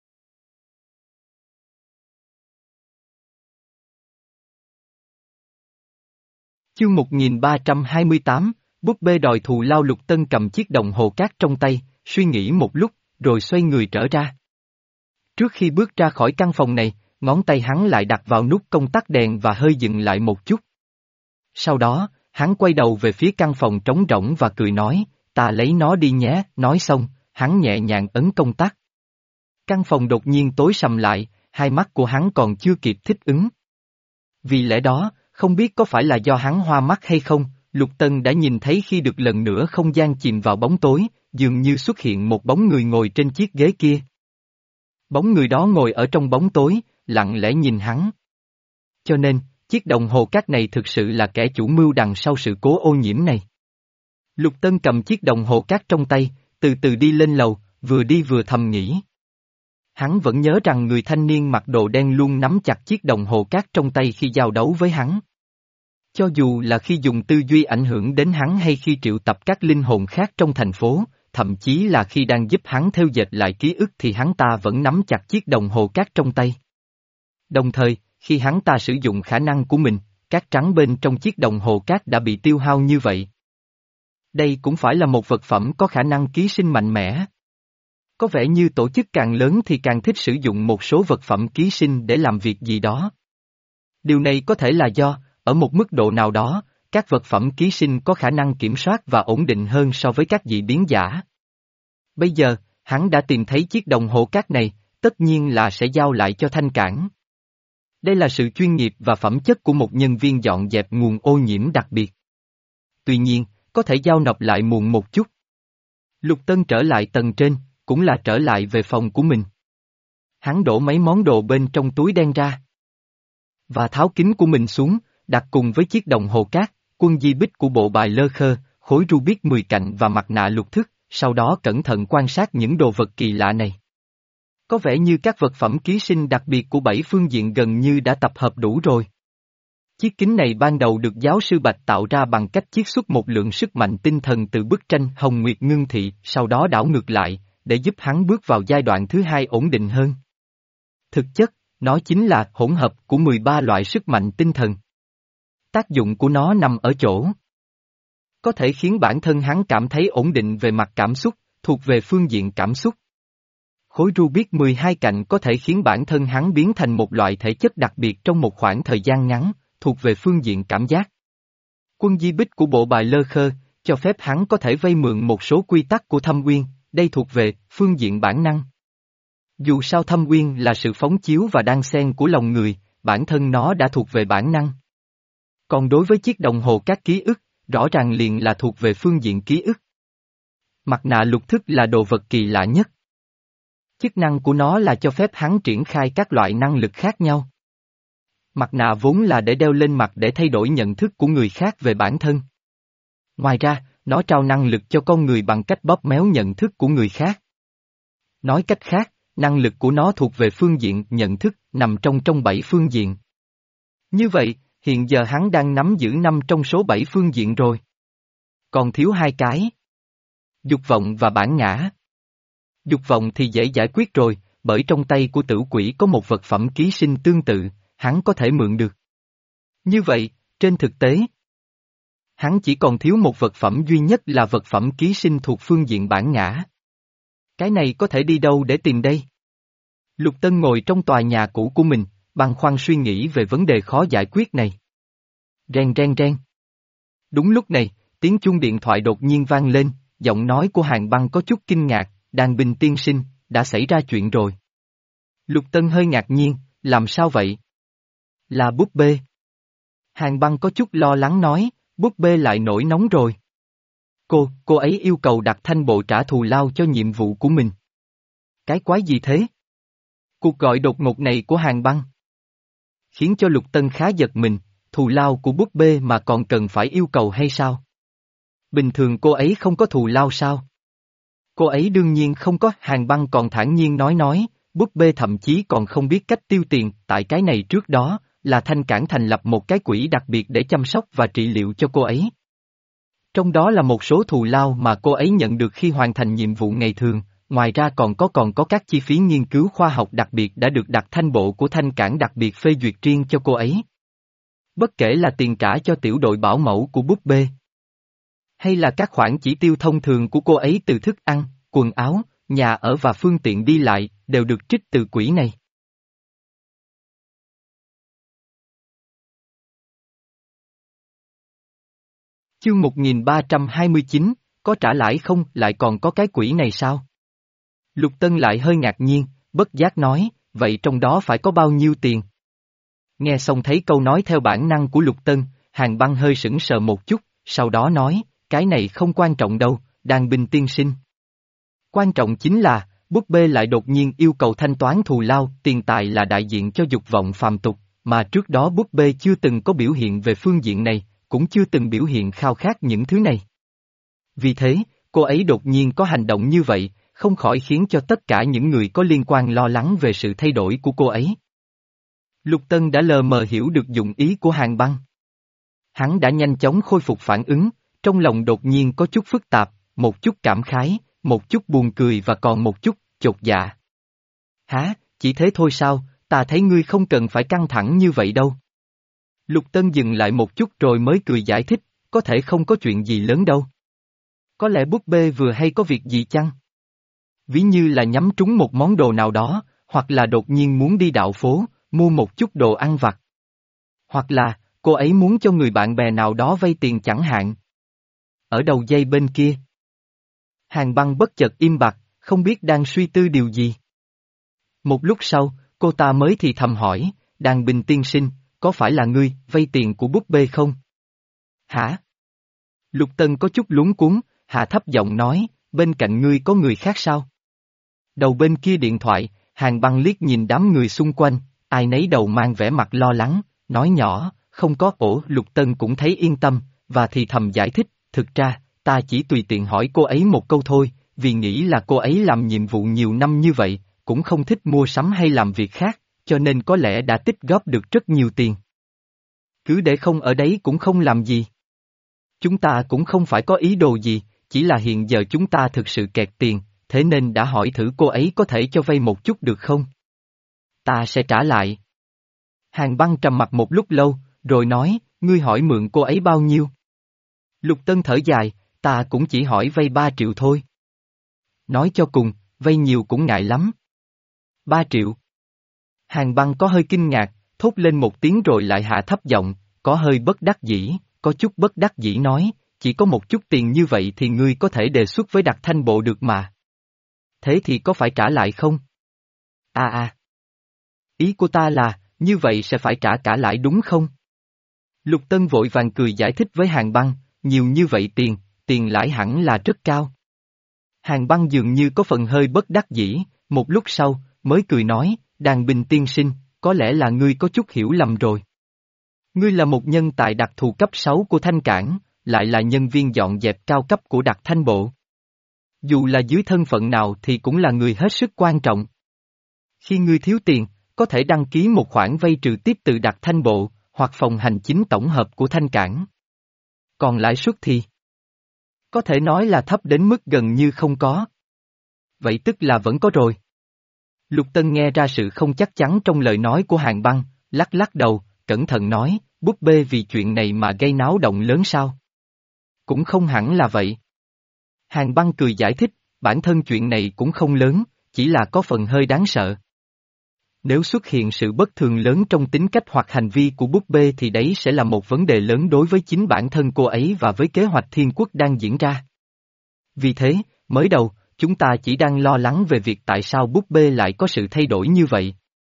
Chương một nghìn ba trăm hai mươi tám, búp bê đòi thù lao. Lục Tân cầm chiếc đồng hồ cát trong tay, suy nghĩ một lúc, rồi xoay người trở ra. Trước khi bước ra khỏi căn phòng này, ngón tay hắn lại đặt vào nút công tắc đèn và hơi dừng lại một chút. Sau đó, hắn quay đầu về phía căn phòng trống rỗng và cười nói, ta lấy nó đi nhé, nói xong, hắn nhẹ nhàng ấn công tắc. Căn phòng đột nhiên tối sầm lại, hai mắt của hắn còn chưa kịp thích ứng. Vì lẽ đó, không biết có phải là do hắn hoa mắt hay không, Lục Tân đã nhìn thấy khi được lần nữa không gian chìm vào bóng tối, dường như xuất hiện một bóng người ngồi trên chiếc ghế kia. Bóng người đó ngồi ở trong bóng tối, lặng lẽ nhìn hắn. Cho nên, chiếc đồng hồ cát này thực sự là kẻ chủ mưu đằng sau sự cố ô nhiễm này. Lục Tân cầm chiếc đồng hồ cát trong tay, từ từ đi lên lầu, vừa đi vừa thầm nghĩ. Hắn vẫn nhớ rằng người thanh niên mặc đồ đen luôn nắm chặt chiếc đồng hồ cát trong tay khi giao đấu với hắn. Cho dù là khi dùng tư duy ảnh hưởng đến hắn hay khi triệu tập các linh hồn khác trong thành phố, thậm chí là khi đang giúp hắn theo dệt lại ký ức thì hắn ta vẫn nắm chặt chiếc đồng hồ cát trong tay. Đồng thời, khi hắn ta sử dụng khả năng của mình, cát trắng bên trong chiếc đồng hồ cát đã bị tiêu hao như vậy. Đây cũng phải là một vật phẩm có khả năng ký sinh mạnh mẽ. Có vẻ như tổ chức càng lớn thì càng thích sử dụng một số vật phẩm ký sinh để làm việc gì đó. Điều này có thể là do, ở một mức độ nào đó, các vật phẩm ký sinh có khả năng kiểm soát và ổn định hơn so với các dị biến giả. Bây giờ, hắn đã tìm thấy chiếc đồng hồ cát này, tất nhiên là sẽ giao lại cho Thanh Cảng. Đây là sự chuyên nghiệp và phẩm chất của một nhân viên dọn dẹp nguồn ô nhiễm đặc biệt. Tuy nhiên, có thể giao nộp lại muộn một chút. Lục Tân trở lại tầng trên, cũng là trở lại về phòng của mình. Hắn đổ mấy món đồ bên trong túi đen ra. Và tháo kính của mình xuống, đặt cùng với chiếc đồng hồ cát, quân di bích của bộ bài lơ khơ, khối Rubik mười cạnh và mặt nạ lục thức, sau đó cẩn thận quan sát những đồ vật kỳ lạ này. Có vẻ như các vật phẩm ký sinh đặc biệt của bảy phương diện gần như đã tập hợp đủ rồi. Chiếc kính này ban đầu được giáo sư Bạch tạo ra bằng cách chiết xuất một lượng sức mạnh tinh thần từ bức tranh Hồng Nguyệt Ngưng Thị, sau đó đảo ngược lại, để giúp hắn bước vào giai đoạn thứ hai ổn định hơn. Thực chất, nó chính là hỗn hợp của mười ba loại sức mạnh tinh thần. Tác dụng của nó nằm ở chỗ có thể khiến bản thân hắn cảm thấy ổn định về mặt cảm xúc, thuộc về phương diện cảm xúc. Khối Rubik mười hai cạnh có thể khiến bản thân hắn biến thành một loại thể chất đặc biệt trong một khoảng thời gian ngắn, thuộc về phương diện cảm giác. Quân di bích của bộ bài lơ khơ, cho phép hắn có thể vay mượn một số quy tắc của Thâm Uyên, đây thuộc về phương diện bản năng. Dù sao Thâm Uyên là sự phóng chiếu và đan xen của lòng người, bản thân nó đã thuộc về bản năng. Còn đối với chiếc đồng hồ các ký ức, rõ ràng liền là thuộc về phương diện ký ức. Mặt nạ lục thức là đồ vật kỳ lạ nhất. Chức năng của nó là cho phép hắn triển khai các loại năng lực khác nhau. Mặt nạ vốn là để đeo lên mặt để thay đổi nhận thức của người khác về bản thân. Ngoài ra, nó trao năng lực cho con người bằng cách bóp méo nhận thức của người khác. Nói cách khác, năng lực của nó thuộc về phương diện nhận thức, nằm trong trong bảy phương diện. Như vậy, hiện giờ hắn đang nắm giữ năm trong số bảy phương diện rồi. Còn thiếu hai cái. Dục vọng và bản ngã. Dục vọng thì dễ giải quyết rồi, bởi trong tay của tử quỷ có một vật phẩm ký sinh tương tự, hắn có thể mượn được. Như vậy, trên thực tế, hắn chỉ còn thiếu một vật phẩm duy nhất là vật phẩm ký sinh thuộc phương diện bản ngã. Cái này có thể đi đâu để tìm đây? Lục Tân ngồi trong tòa nhà cũ của mình, băn khoăn suy nghĩ về vấn đề khó giải quyết này. Reng reng reng. Đúng lúc này, tiếng chuông điện thoại đột nhiên vang lên, giọng nói của Hàn Băng có chút kinh ngạc, Đàn Bình tiên sinh, đã xảy ra chuyện rồi. Lục Tân hơi ngạc nhiên, làm sao vậy? Là búp bê. Hàn Băng có chút lo lắng nói, búp bê lại nổi nóng rồi. Cô, cô ấy yêu cầu đặt thanh bộ trả thù lao cho nhiệm vụ của mình. Cái quái gì thế? Cuộc gọi đột ngột này của Hàn Băng khiến cho Lục Tân khá giật mình, thù lao của búp bê mà còn cần phải yêu cầu hay sao? Bình thường cô ấy không có thù lao sao? Cô ấy đương nhiên không có. Hàn Băng còn thản nhiên nói nói, búp bê thậm chí còn không biết cách tiêu tiền, tại cái này trước đó, là Thanh Cảng thành lập một cái quỹ đặc biệt để chăm sóc và trị liệu cho cô ấy. Trong đó là một số thù lao mà cô ấy nhận được khi hoàn thành nhiệm vụ ngày thường, ngoài ra còn có còn có các chi phí nghiên cứu khoa học đặc biệt đã được đặc thanh bộ của Thanh Cảng đặc biệt phê duyệt riêng cho cô ấy. Bất kể là tiền trả cho tiểu đội bảo mẫu của búp bê, hay là các khoản chỉ tiêu thông thường của cô ấy từ thức ăn, quần áo, nhà ở và phương tiện đi lại, đều được trích từ quỹ này. Chương một nghìn ba trăm hai mươi chín, có trả lãi không, lại còn có cái quỹ này sao? Lục Tân lại hơi ngạc nhiên, bất giác nói, vậy trong đó phải có bao nhiêu tiền? Nghe xong thấy câu nói theo bản năng của Lục Tân, Hàn Băng hơi sững sờ một chút, sau đó nói, cái này không quan trọng đâu, Đàn Bình tiên sinh. Quan trọng chính là, búp bê lại đột nhiên yêu cầu thanh toán thù lao, tiền tài là đại diện cho dục vọng phàm tục, mà trước đó búp bê chưa từng có biểu hiện về phương diện này, cũng chưa từng biểu hiện khao khát những thứ này. Vì thế, cô ấy đột nhiên có hành động như vậy, không khỏi khiến cho tất cả những người có liên quan lo lắng về sự thay đổi của cô ấy. Lục Tân đã lờ mờ hiểu được dụng ý của Hàn Băng. Hắn đã nhanh chóng khôi phục phản ứng, trong lòng đột nhiên có chút phức tạp, một chút cảm khái, một chút buồn cười và còn một chút chột dạ. Hả, chỉ thế thôi sao, ta thấy ngươi không cần phải căng thẳng như vậy đâu. Lục Tân dừng lại một chút rồi mới cười giải thích, có thể không có chuyện gì lớn đâu. Có lẽ búp bê vừa hay có việc gì chăng? Ví như là nhắm trúng một món đồ nào đó, hoặc là đột nhiên muốn đi dạo phố, mua một chút đồ ăn vặt. Hoặc là, cô ấy muốn cho người bạn bè nào đó vay tiền chẳng hạn. Ở đầu dây bên kia. Hàn Băng bất chợt im bặt, không biết đang suy tư điều gì. Một lúc sau, cô ta mới thì thầm hỏi, Đàn Bình tiên sinh, có phải là ngươi vay tiền của búp bê không? Hả? Lục Tân có chút luống cuống, hạ thấp giọng nói, bên cạnh ngươi có người khác sao? Đầu bên kia điện thoại, Hàn Băng liếc nhìn đám người xung quanh, ai nấy đầu mang vẻ mặt lo lắng, nói nhỏ, không có. Ổ. Lục Tân cũng thấy yên tâm, và thì thầm giải thích, thực ra, ta chỉ tùy tiện hỏi cô ấy một câu thôi, vì nghĩ là cô ấy làm nhiệm vụ nhiều năm như vậy, cũng không thích mua sắm hay làm việc khác, cho nên có lẽ đã tích góp được rất nhiều tiền. Cứ để không ở đấy cũng không làm gì. Chúng ta cũng không phải có ý đồ gì, chỉ là hiện giờ chúng ta thực sự kẹt tiền, thế nên đã hỏi thử cô ấy có thể cho vay một chút được không? Ta sẽ trả lại. Hàn Băng trầm mặt một lúc lâu, rồi nói, ngươi hỏi mượn cô ấy bao nhiêu? Lục Tân thở dài, ta cũng chỉ hỏi vay ba triệu thôi. Nói cho cùng, vay nhiều cũng ngại lắm. Ba triệu. Hàn Băng có hơi kinh ngạc, thốt lên một tiếng rồi lại hạ thấp giọng, có hơi bất đắc dĩ, có chút bất đắc dĩ nói, chỉ có một chút tiền như vậy thì ngươi có thể đề xuất với đặc thanh bộ được mà. Thế thì có phải trả lại không? À à. Ý của ta là, như vậy sẽ phải trả cả lãi đúng không? Lục Tân vội vàng cười giải thích với Hàn Băng, nhiều như vậy tiền, tiền lãi hẳn là rất cao. Hàn Băng dường như có phần hơi bất đắc dĩ, Một lúc sau, mới cười nói, Đàn Bình tiên sinh, có lẽ là ngươi có chút hiểu lầm rồi. Ngươi là một nhân tài đặc thù cấp sáu của Thanh Cảng, lại là nhân viên dọn dẹp cao cấp của Đặc Thanh Bộ. Dù là dưới thân phận nào thì cũng là người hết sức quan trọng. Khi ngươi thiếu tiền, có thể đăng ký một khoản vay trừ tiếp từ Đặc Thanh Bộ, hoặc phòng hành chính tổng hợp của Thanh Cảng. Còn lãi suất thì có thể nói là thấp đến mức gần như không có. Vậy tức là vẫn có rồi. Lục Tân nghe ra sự không chắc chắn trong lời nói của Hàn Băng, lắc lắc đầu, cẩn thận nói, búp bê vì chuyện này mà gây náo động lớn sao? Cũng không hẳn là vậy. Hàn Băng cười giải thích, bản thân chuyện này cũng không lớn, chỉ là có phần hơi đáng sợ. Nếu xuất hiện sự bất thường lớn trong tính cách hoặc hành vi của búp bê thì đấy sẽ là một vấn đề lớn đối với chính bản thân cô ấy và với kế hoạch thiên quốc đang diễn ra. Vì thế, mới đầu, chúng ta chỉ đang lo lắng về việc tại sao búp bê lại có sự thay đổi như vậy.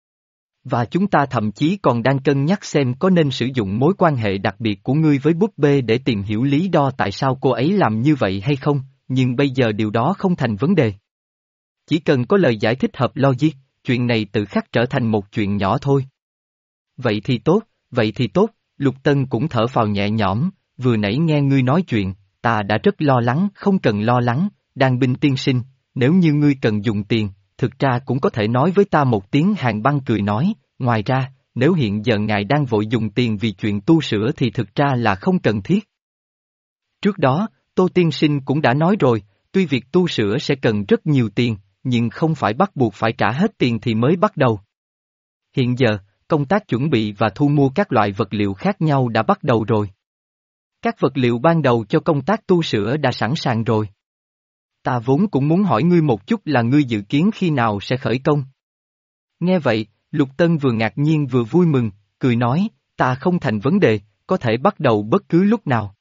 Và chúng ta thậm chí còn đang cân nhắc xem có nên sử dụng mối quan hệ đặc biệt của ngươi với búp bê để tìm hiểu lý do tại sao cô ấy làm như vậy hay không, nhưng bây giờ điều đó không thành vấn đề. Chỉ cần có lời giải thích hợp logic, chuyện này tự khắc trở thành một chuyện nhỏ thôi. Vậy thì tốt, vậy thì tốt, Lục Tân cũng thở phào nhẹ nhõm, vừa nãy nghe ngươi nói chuyện, ta đã rất lo lắng, không cần lo lắng, Đàn Binh tiên sinh, nếu như ngươi cần dùng tiền, thực ra cũng có thể nói với ta một tiếng. Hàn Băng cười nói, ngoài ra, nếu hiện giờ ngài đang vội dùng tiền vì chuyện tu sửa thì thực ra là không cần thiết. Trước đó, Tô tiên sinh cũng đã nói rồi, tuy việc tu sửa sẽ cần rất nhiều tiền, nhưng không phải bắt buộc phải trả hết tiền thì mới bắt đầu. Hiện giờ, công tác chuẩn bị và thu mua các loại vật liệu khác nhau đã bắt đầu rồi. Các vật liệu ban đầu cho công tác tu sửa đã sẵn sàng rồi. Ta vốn cũng muốn hỏi ngươi một chút là ngươi dự kiến khi nào sẽ khởi công. Nghe vậy, Lục Tân vừa ngạc nhiên vừa vui mừng, cười nói, ta không thành vấn đề, có thể bắt đầu bất cứ lúc nào.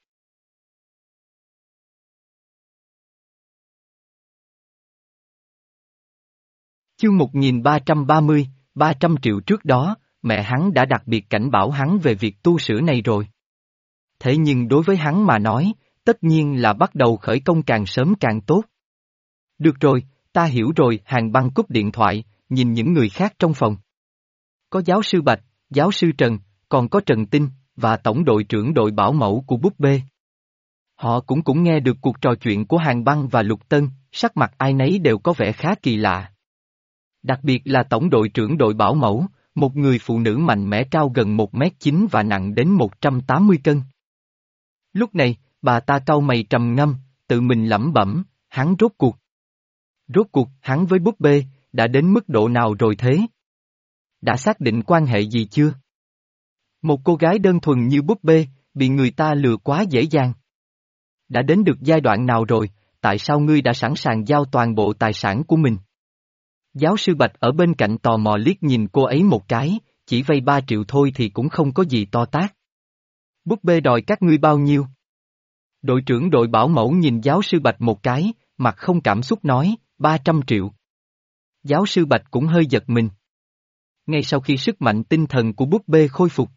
Chương một nghìn ba trăm ba mươi, ba trăm triệu trước đó, mẹ hắn đã đặc biệt cảnh bảo hắn về việc tu sửa này rồi. Thế nhưng đối với hắn mà nói, tất nhiên là bắt đầu khởi công càng sớm càng tốt. Được rồi, ta hiểu rồi. Hàn Băng cúp điện thoại, nhìn những người khác trong phòng. Có giáo sư Bạch, giáo sư Trần, còn có Trần Tinh, và tổng đội trưởng đội bảo mẫu của búp bê. Họ cũng cũng nghe được cuộc trò chuyện của Hàn Băng và Lục Tân, sắc mặt ai nấy đều có vẻ khá kỳ lạ. Đặc biệt là tổng đội trưởng đội bảo mẫu, một người phụ nữ mạnh mẽ cao gần một mét chín và nặng đến một trăm tám mươi cân. Lúc này, bà ta cau mày trầm ngâm, tự mình lẩm bẩm, hắn rốt cuộc. Rốt cuộc, hắn với búp bê, đã đến mức độ nào rồi thế? Đã xác định quan hệ gì chưa? Một cô gái đơn thuần như búp bê, bị người ta lừa quá dễ dàng. Đã đến được giai đoạn nào rồi, tại sao ngươi đã sẵn sàng giao toàn bộ tài sản của mình? Giáo sư Bạch ở bên cạnh tò mò liếc nhìn cô ấy một cái, chỉ vay ba triệu thôi thì cũng không có gì to tát. Búp bê đòi các ngươi bao nhiêu? Đội trưởng đội bảo mẫu nhìn giáo sư Bạch một cái, mặt không cảm xúc nói, ba trăm triệu. Giáo sư Bạch cũng hơi giật mình. Ngay sau khi sức mạnh tinh thần của búp bê khôi phục,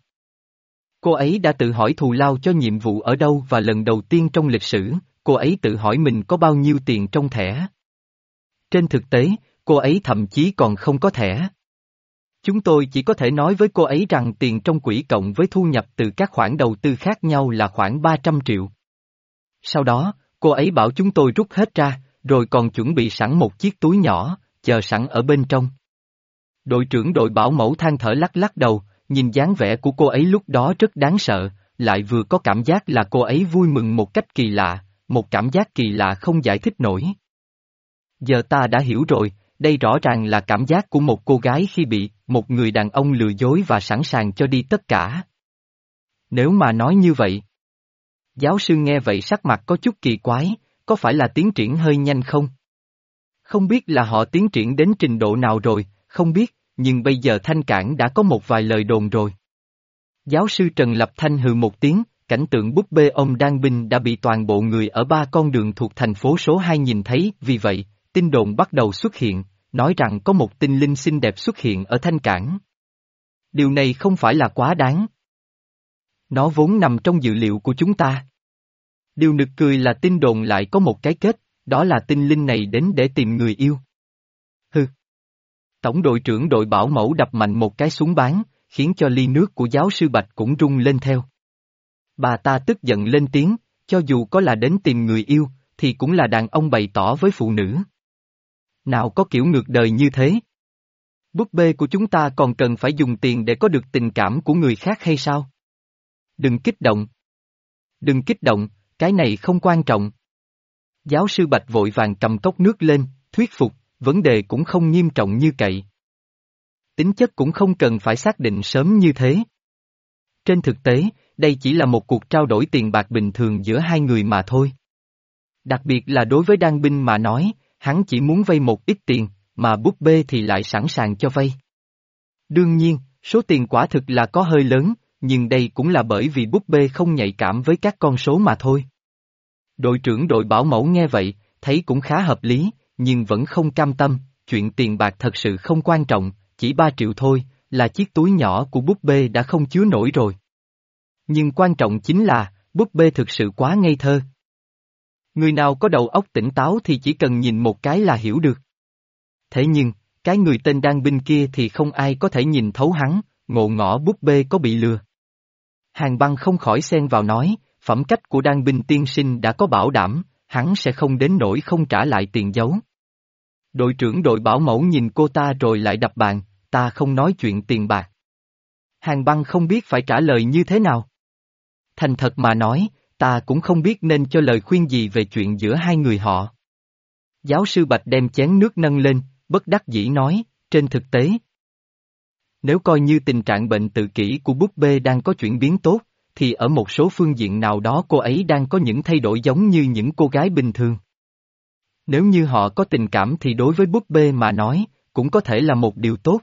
cô ấy đã tự hỏi thù lao cho nhiệm vụ ở đâu và lần đầu tiên trong lịch sử, cô ấy tự hỏi mình có bao nhiêu tiền trong thẻ. Trên thực tế, cô ấy thậm chí còn không có thẻ. Chúng tôi chỉ có thể nói với cô ấy rằng tiền trong quỹ cộng với thu nhập từ các khoản đầu tư khác nhau là khoảng ba trăm triệu. Sau đó, cô ấy bảo chúng tôi rút hết ra, rồi còn chuẩn bị sẵn một chiếc túi nhỏ, chờ sẵn ở bên trong. Đội trưởng đội bảo mẫu than thở lắc lắc đầu, nhìn dáng vẻ của cô ấy lúc đó rất đáng sợ, lại vừa có cảm giác là cô ấy vui mừng một cách kỳ lạ, một cảm giác kỳ lạ không giải thích nổi. Giờ ta đã hiểu rồi, đây rõ ràng là cảm giác của một cô gái khi bị một người đàn ông lừa dối và sẵn sàng cho đi tất cả. Nếu mà nói như vậy. Giáo sư nghe vậy sắc mặt có chút kỳ quái, có phải là tiến triển hơi nhanh không? Không biết là họ tiến triển đến trình độ nào rồi, không biết, nhưng bây giờ Thanh Cảng đã có một vài lời đồn rồi. Giáo sư Trần Lập Thanh hừ một tiếng, cảnh tượng búp bê ông Đan Binh đã bị toàn bộ người ở ba con đường thuộc thành phố số hai nhìn thấy, vì vậy, tin đồn bắt đầu xuất hiện, nói rằng có một tinh linh xinh đẹp xuất hiện ở Thanh Cảng. Điều này không phải là quá đáng. Nó vốn nằm trong dự liệu của chúng ta. Điều nực cười là tin đồn lại có một cái kết, đó là tinh linh này đến để tìm người yêu. Hừ, Tổng đội trưởng đội bảo mẫu đập mạnh một cái súng bán, khiến cho ly nước của giáo sư Bạch cũng rung lên theo. Bà ta tức giận lên tiếng, cho dù có là đến tìm người yêu, thì cũng là đàn ông bày tỏ với phụ nữ. Nào có kiểu ngược đời như thế? Búp bê của chúng ta còn cần phải dùng tiền để có được tình cảm của người khác hay sao? Đừng kích động. Đừng kích động, cái này không quan trọng. Giáo sư Bạch vội vàng cầm cốc nước lên, thuyết phục, vấn đề cũng không nghiêm trọng như cậy. Tính chất cũng không cần phải xác định sớm như thế. Trên thực tế, đây chỉ là một cuộc trao đổi tiền bạc bình thường giữa hai người mà thôi. Đặc biệt là đối với Đan Binh mà nói, hắn chỉ muốn vay một ít tiền, mà búp bê thì lại sẵn sàng cho vay. Đương nhiên, số tiền quả thực là có hơi lớn, nhưng đây cũng là bởi vì búp bê không nhạy cảm với các con số mà thôi. Đội trưởng đội bảo mẫu nghe vậy, thấy cũng khá hợp lý, nhưng vẫn không cam tâm, chuyện tiền bạc thật sự không quan trọng, chỉ ba triệu thôi, là chiếc túi nhỏ của búp bê đã không chứa nổi rồi. Nhưng quan trọng chính là, búp bê thực sự quá ngây thơ. Người nào có đầu óc tỉnh táo thì chỉ cần nhìn một cái là hiểu được. Thế nhưng, cái người tên Đan Binh kia thì không ai có thể nhìn thấu hắn, ngộ ngõ búp bê có bị lừa. Hàng Băng không khỏi xen vào nói, phẩm cách của Đan Binh tiên sinh đã có bảo đảm, hắn sẽ không đến nỗi không trả lại tiền giấu. Đội trưởng đội bảo mẫu nhìn cô ta rồi lại đập bàn, ta không nói chuyện tiền bạc. Hàng Băng không biết phải trả lời như thế nào. Thành thật mà nói, ta cũng không biết nên cho lời khuyên gì về chuyện giữa hai người họ. Giáo sư Bạch đem chén nước nâng lên, bất đắc dĩ nói, trên thực tế. Nếu coi như tình trạng bệnh tự kỷ của búp bê đang có chuyển biến tốt, thì ở một số phương diện nào đó cô ấy đang có những thay đổi giống như những cô gái bình thường. Nếu như họ có tình cảm thì đối với búp bê mà nói, cũng có thể là một điều tốt.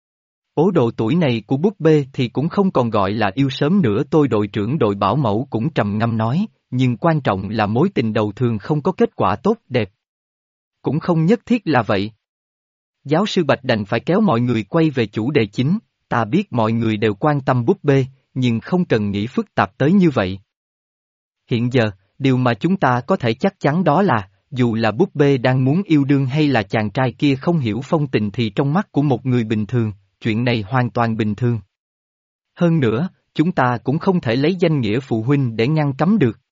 Ố độ tuổi này của búp bê thì cũng không còn gọi là yêu sớm nữa. Tôi đội trưởng đội bảo mẫu cũng trầm ngâm nói, nhưng quan trọng là mối tình đầu thường không có kết quả tốt đẹp. Cũng không nhất thiết là vậy. Giáo sư Bạch đành phải kéo mọi người quay về chủ đề chính, ta biết mọi người đều quan tâm búp bê, nhưng không cần nghĩ phức tạp tới như vậy. Hiện giờ, điều mà chúng ta có thể chắc chắn đó là, dù là búp bê đang muốn yêu đương hay là chàng trai kia không hiểu phong tình thì trong mắt của một người bình thường, chuyện này hoàn toàn bình thường. Hơn nữa, chúng ta cũng không thể lấy danh nghĩa phụ huynh để ngăn cấm được.